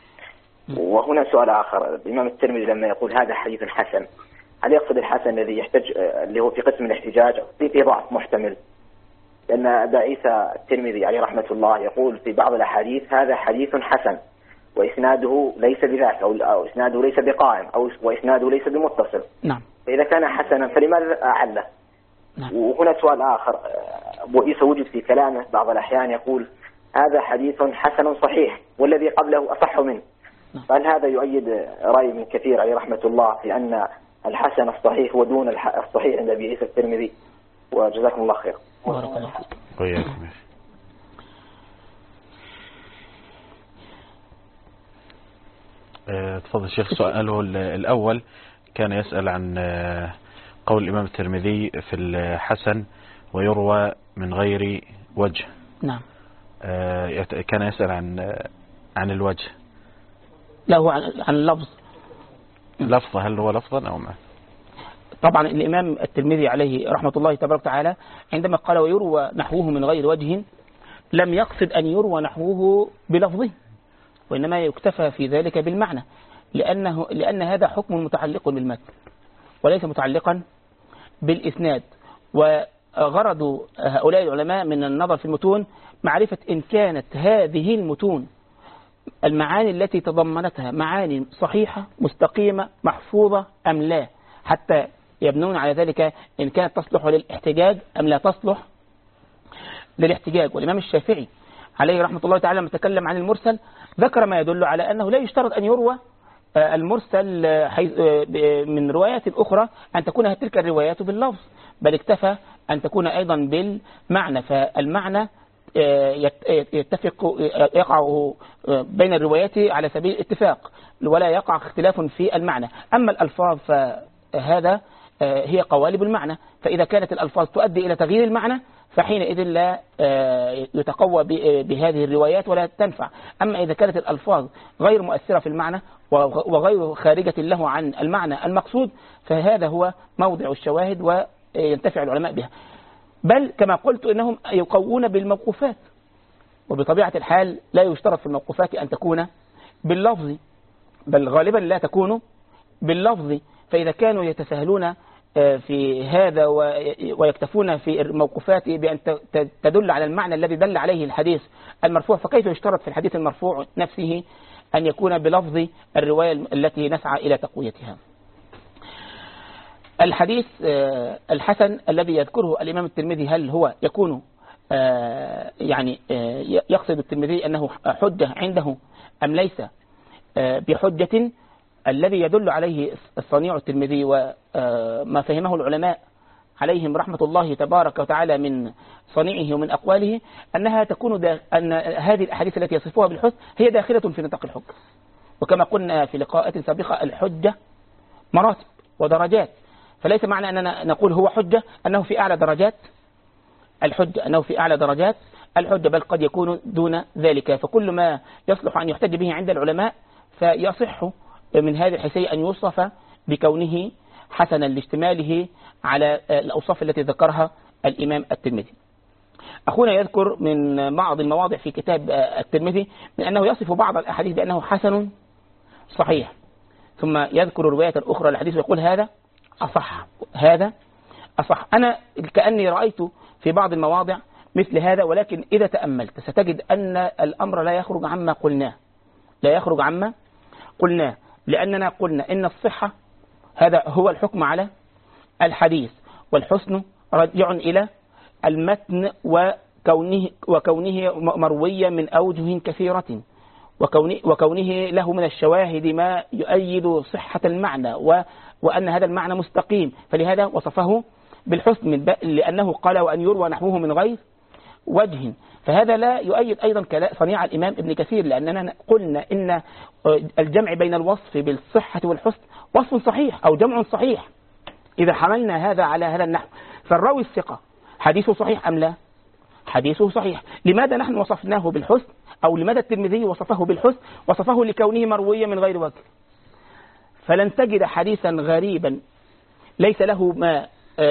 [SPEAKER 3] وهنا سؤال آخر، الإمام الترمذي لما يقول هذا حديث حسن، هل يقصد الحسن الذي يحتج اللي هو في قسم الاحتجاج في ضعف محتمل؟ لأن أبا عيسى الترمذي عليه رحمة الله يقول في بعض الأحاديث هذا حديث حسن وإسناده ليس بذاك أو إسناده ليس بقائم أو وإسناده ليس بمتصل.
[SPEAKER 2] نعم.
[SPEAKER 3] فإذا كان حسنا فلماذا أعله؟
[SPEAKER 2] نعم.
[SPEAKER 3] وهنا سؤال آخر، أبو عيسى وجد في كلامه بعض الأحيان يقول هذا حديث حسن صحيح والذي قبله أصح منه.
[SPEAKER 2] نعم.
[SPEAKER 3] فهل هذا يؤيد رأي من كثير عليه رحمة الله في أن الحسن الصحيح ودون الصحيح عند أبي عيسى الترمذي؟ وجزاكم الله خير.
[SPEAKER 2] بارك الله فيك.
[SPEAKER 1] تفضل الشيخ. سؤاله الأول كان يسأل عن قول الإمام الترمذي في الحسن ويروى من غير وجه.
[SPEAKER 2] نعم.
[SPEAKER 1] كان يسأل عن الوجه.
[SPEAKER 2] لا هو عن اللفظ.
[SPEAKER 1] لفظة، هل هو لفظا أو ما؟
[SPEAKER 2] طبعا الإمام الترمذي عليه رحمة الله تبارك وتعالى عندما قال ويروى نحوه من غير وجه لم يقصد أن يروى نحوه بلفظه، وإنما يكتفى في ذلك بالمعنى، لأن هذا حكم متعلق بالمتن وليس متعلقا بالإسناد. وغرض هؤلاء العلماء من النظر في المتون معرفة إن كانت هذه المتون المعاني التي تضمنتها معاني صحيحة مستقيمة محفوظة أم لا، حتى يبنون على ذلك إن كانت تصلح للاحتجاج أم لا تصلح للاحتجاج. والإمام الشافعي عليه رحمة الله تعالى لما تكلم عن المرسل ذكر ما يدل على أنه لا يشترط أن يروى المرسل من روايات أخرى أن تكون تلك الروايات باللفظ، بل اكتفى أن تكون أيضا بالمعنى، فالمعنى يقع بين الروايات على سبيل الاتفاق ولا يقع اختلاف في المعنى. أما الألفاظ فهذا هي قوالب المعنى، فإذا كانت الألفاظ تؤدي إلى تغيير المعنى فحينئذ لا يتقوى بهذه الروايات ولا تنفع. أما إذا كانت الألفاظ غير مؤثرة في المعنى وغير خارجة له عن المعنى المقصود فهذا هو موضع الشواهد وينتفع العلماء بها. بل كما قلت إنهم يقوون بالموقوفات، وبطبيعة الحال لا يشترط في الموقوفات أن تكون باللفظ، بل غالبا لا تكون باللفظ. فإذا كانوا يتساهلون في هذا ويكتفون في الموقوفات بأن تدل على المعنى الذي دل عليه الحديث المرفوع، فكيف يشترط في الحديث المرفوع نفسه أن يكون بلفظ الرواية التي نسعى إلى تقويتها؟ الحديث الحسن الذي يذكره الإمام الترمذي هل هو يكون يعني يقصد الترمذي أنه حجة عنده أم ليس بحجة، الذي يدل عليه الصنيع الترمذي وما فهمه العلماء عليهم رحمة الله تبارك وتعالى من صنيعه ومن أقواله، أنها تكون أن هذه الأحاديث التي يصفوها بالحسن هي داخلة في نطاق الحجة. وكما قلنا في لقاءات سابقة الحجة مراتب ودرجات، فليس معنى أننا نقول هو حجة أنه في أعلى درجات الحجة، أنه في أعلى درجات الحجة، بل قد يكون دون ذلك. فكل ما يصلح أن يحتج به عند العلماء فيصح من هذه الحيثية أن يوصف بكونه حسنا لاشتماله على الأوصاف التي ذكرها الإمام الترمذي. أخونا يذكر من بعض المواضع في كتاب الترمذي من أنه يصف بعض الأحاديث بأنه حسن صحيح، ثم يذكر رواية أخرى للحديث ويقول هذا أصح، هذا أصح. أنا كأني رأيت في بعض المواضع مثل هذا، ولكن إذا تأملت ستجد أن الأمر لا يخرج عما قلناه، لا يخرج عما قلناه، لأننا قلنا إن الصحة هذا هو الحكم على الحديث، والحسن راجع إلى المتن وكونه مرويا من أوجه كثيرة، وكونه له من الشواهد ما يؤيد صحة المعنى وأن هذا المعنى مستقيم، فلهذا وصفه بالحسن لأنه قال وأن يروى نحوه من غير وجه. فهذا لا يؤيد أيضا صنيع الإمام ابن كثير، لأننا قلنا إن الجمع بين الوصف بالصحة والحسن وصف صحيح أو جمع صحيح. إذا حملنا هذا على هذا النحو فالراوي الثقة حديثه صحيح أم لا؟ حديثه صحيح. لماذا نحن وصفناه بالحسن، أو لماذا الترمذي وصفه بالحسن؟ وصفه لكونه مرويا من غير وجه. فلن تجد حديثا غريبا ليس له ما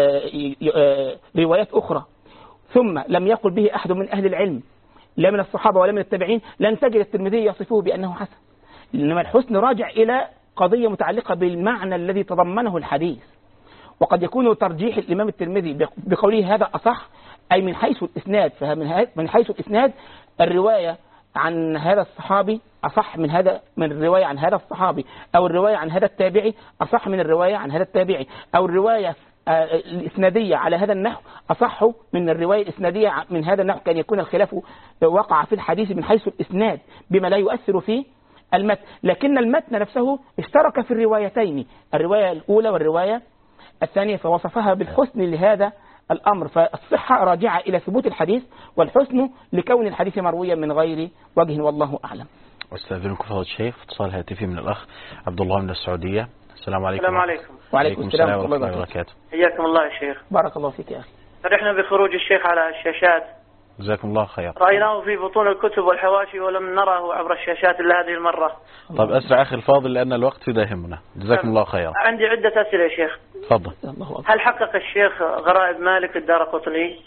[SPEAKER 2] روايات أخرى ثم لم يقل به أحد من أهل العلم لا من الصحابة ولا من التابعين، لن تجد الترمذي يصفه بأنه حسن. إنما الحسن راجع إلى قضية متعلقة بالمعنى الذي تضمنه الحديث. وقد يكون ترجيح الإمام الترمذي بقوله هذا أصح أي من حيث الإسناد، فمن حيث الإسناد الرواية عن هذا الصحابي أصح من الرواية عن هذا الصحابي، أو الرواية عن هذا التابعي أصح من الرواية عن هذا التابعي، أو الرواية الإسنادية على هذا النحو أصح من الرواية الإسنادية من هذا النحو. كان يكون الخلاف وقع في الحديث من حيث الإسناد بما لا يؤثر في المتن، لكن المتن نفسه اشترك في الروايتين، الرواية الأولى والرواية الثانية، فوصفها بالحسن لهذا الأمر. فالصحة راجعة إلى ثبوت الحديث، والحسن لكون الحديث مرويا من غير وجه، والله أعلم.
[SPEAKER 1] واستاذنكم فضيلة الشيخ اتصال هاتفي من الأخ عبد الله من السعودية. السلام عليكم.
[SPEAKER 4] السلام عليكم.
[SPEAKER 2] وعليكم السلام ورحمة الله
[SPEAKER 1] وبركاته.
[SPEAKER 4] حياكم الله يا شيخ.
[SPEAKER 2] بارك الله فيك يا أخي.
[SPEAKER 4] فرحنا بخروج الشيخ على الشاشات.
[SPEAKER 1] جزاكم الله خير.
[SPEAKER 4] رأيناه في بطون الكتب والحواشي ولم نره عبر الشاشات إلا هذه المرة.
[SPEAKER 1] طيب أسرع أخي الفاضل لأن الوقت يداهمنا. جزاكم الله خير.
[SPEAKER 4] عندي عدة أسئلة يا شيخ.
[SPEAKER 1] تفضل.
[SPEAKER 4] هل حقق الشيخ غرائب مالك الدارقطني؟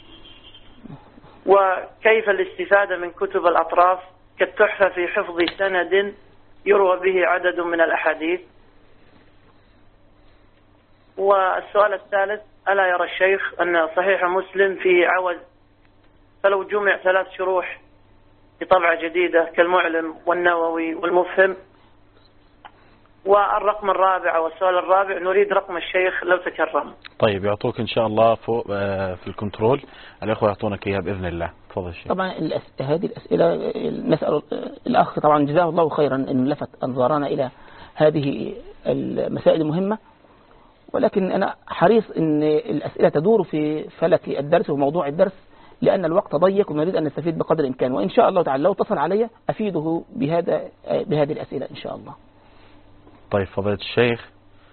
[SPEAKER 4] وكيف الاستفادة من كتب الأطراف كالتحفة في حفظ سند يروى به عدد من الأحاديث؟ والسؤال الثالث: ألا يرى الشيخ أن صحيح مسلم في عوز، فلو جمع 3 شروح بطبعة جديدة كالمعلم والنووي والمفهم؟ والرقم الرابع والسؤال الرابع نريد رقم الشيخ لو تكرم.
[SPEAKER 1] طيب يعطوك إن شاء الله فوق في الكنترول، الأخوة يعطونك إياها بإذن الله. تفضل الشيخ.
[SPEAKER 2] طبعا هذه الأسئلة نسأل الأخ طبعا جزاه الله خيرا أن لفت أنظارنا إلى هذه المسائل المهمة، ولكن أنا حريص أن الأسئلة تدور في فلك الدرس وموضوع الدرس، لأن الوقت ضيق ونريد أن نستفيد بقدر الإمكان. وإن شاء الله تعالى لو اتصل علي أفيده بهذه الأسئلة إن شاء الله.
[SPEAKER 1] طيب فضيلة الشيخ،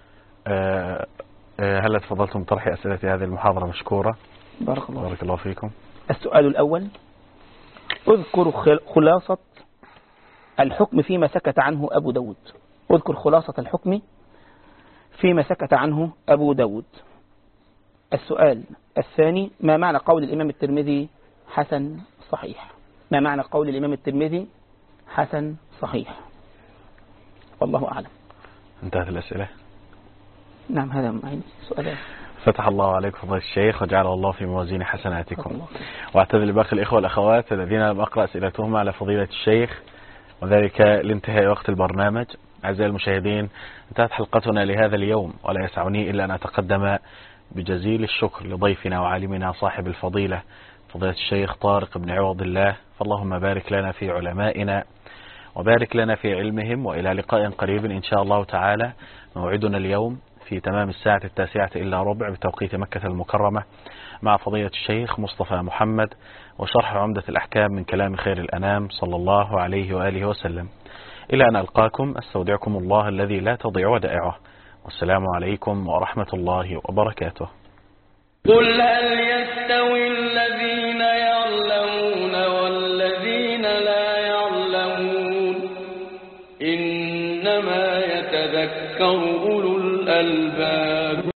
[SPEAKER 1] هل تفضلتم طرح أسئلة هذه المحاضرة مشكورة.
[SPEAKER 2] بارك الله
[SPEAKER 1] فيكم.
[SPEAKER 2] السؤال الأول: اذكر خلاصة الحكم فيما سكت عنه أبو داود. اذكر خلاصة الحكم فيما سكت عنه أبو داود. السؤال الثاني: ما معنى قول الإمام الترمذي حسن صحيح؟ ما معنى قول الإمام الترمذي حسن صحيح؟ والله أعلم.
[SPEAKER 1] انتهت الأسئلة.
[SPEAKER 2] نعم هذا معي سؤالين.
[SPEAKER 1] فتح الله عليكم فضيلة الشيخ وجعل الله في موازين حسناتكم. واعتذر لباقي الإخوة والأخوات الذين لم أقرأ أسئلتهم على فضيلة الشيخ، وذلك لانتهاء وقت البرنامج. أعزائي المشاهدين، انتهت حلقتنا لهذا اليوم، ولا يسعني إلا أن أتقدم بجزيل الشكر لضيفنا وعالمنا صاحب الفضيلة فضيلة الشيخ طارق بن عوض الله، فاللهم بارك لنا في علمائنا وبارك لنا في علمهم، وإلى لقاء قريب إن شاء الله تعالى. موعدنا اليوم في تمام 9:09 بتوقيت مكة المكرمة مع فضيلة الشيخ مصطفى محمد وشرح عمدة الأحكام من كلام خير الأنام صلى الله عليه وآله وسلم. إلى أن ألقاكم أستودعكم الله الذي لا تضيع ودائعه، والسلام عليكم ورحمة الله وبركاته.
[SPEAKER 5] قل هل يستوي الذين يعلمون والذين لا يعلمون إنما يتذكر أولو الألباب.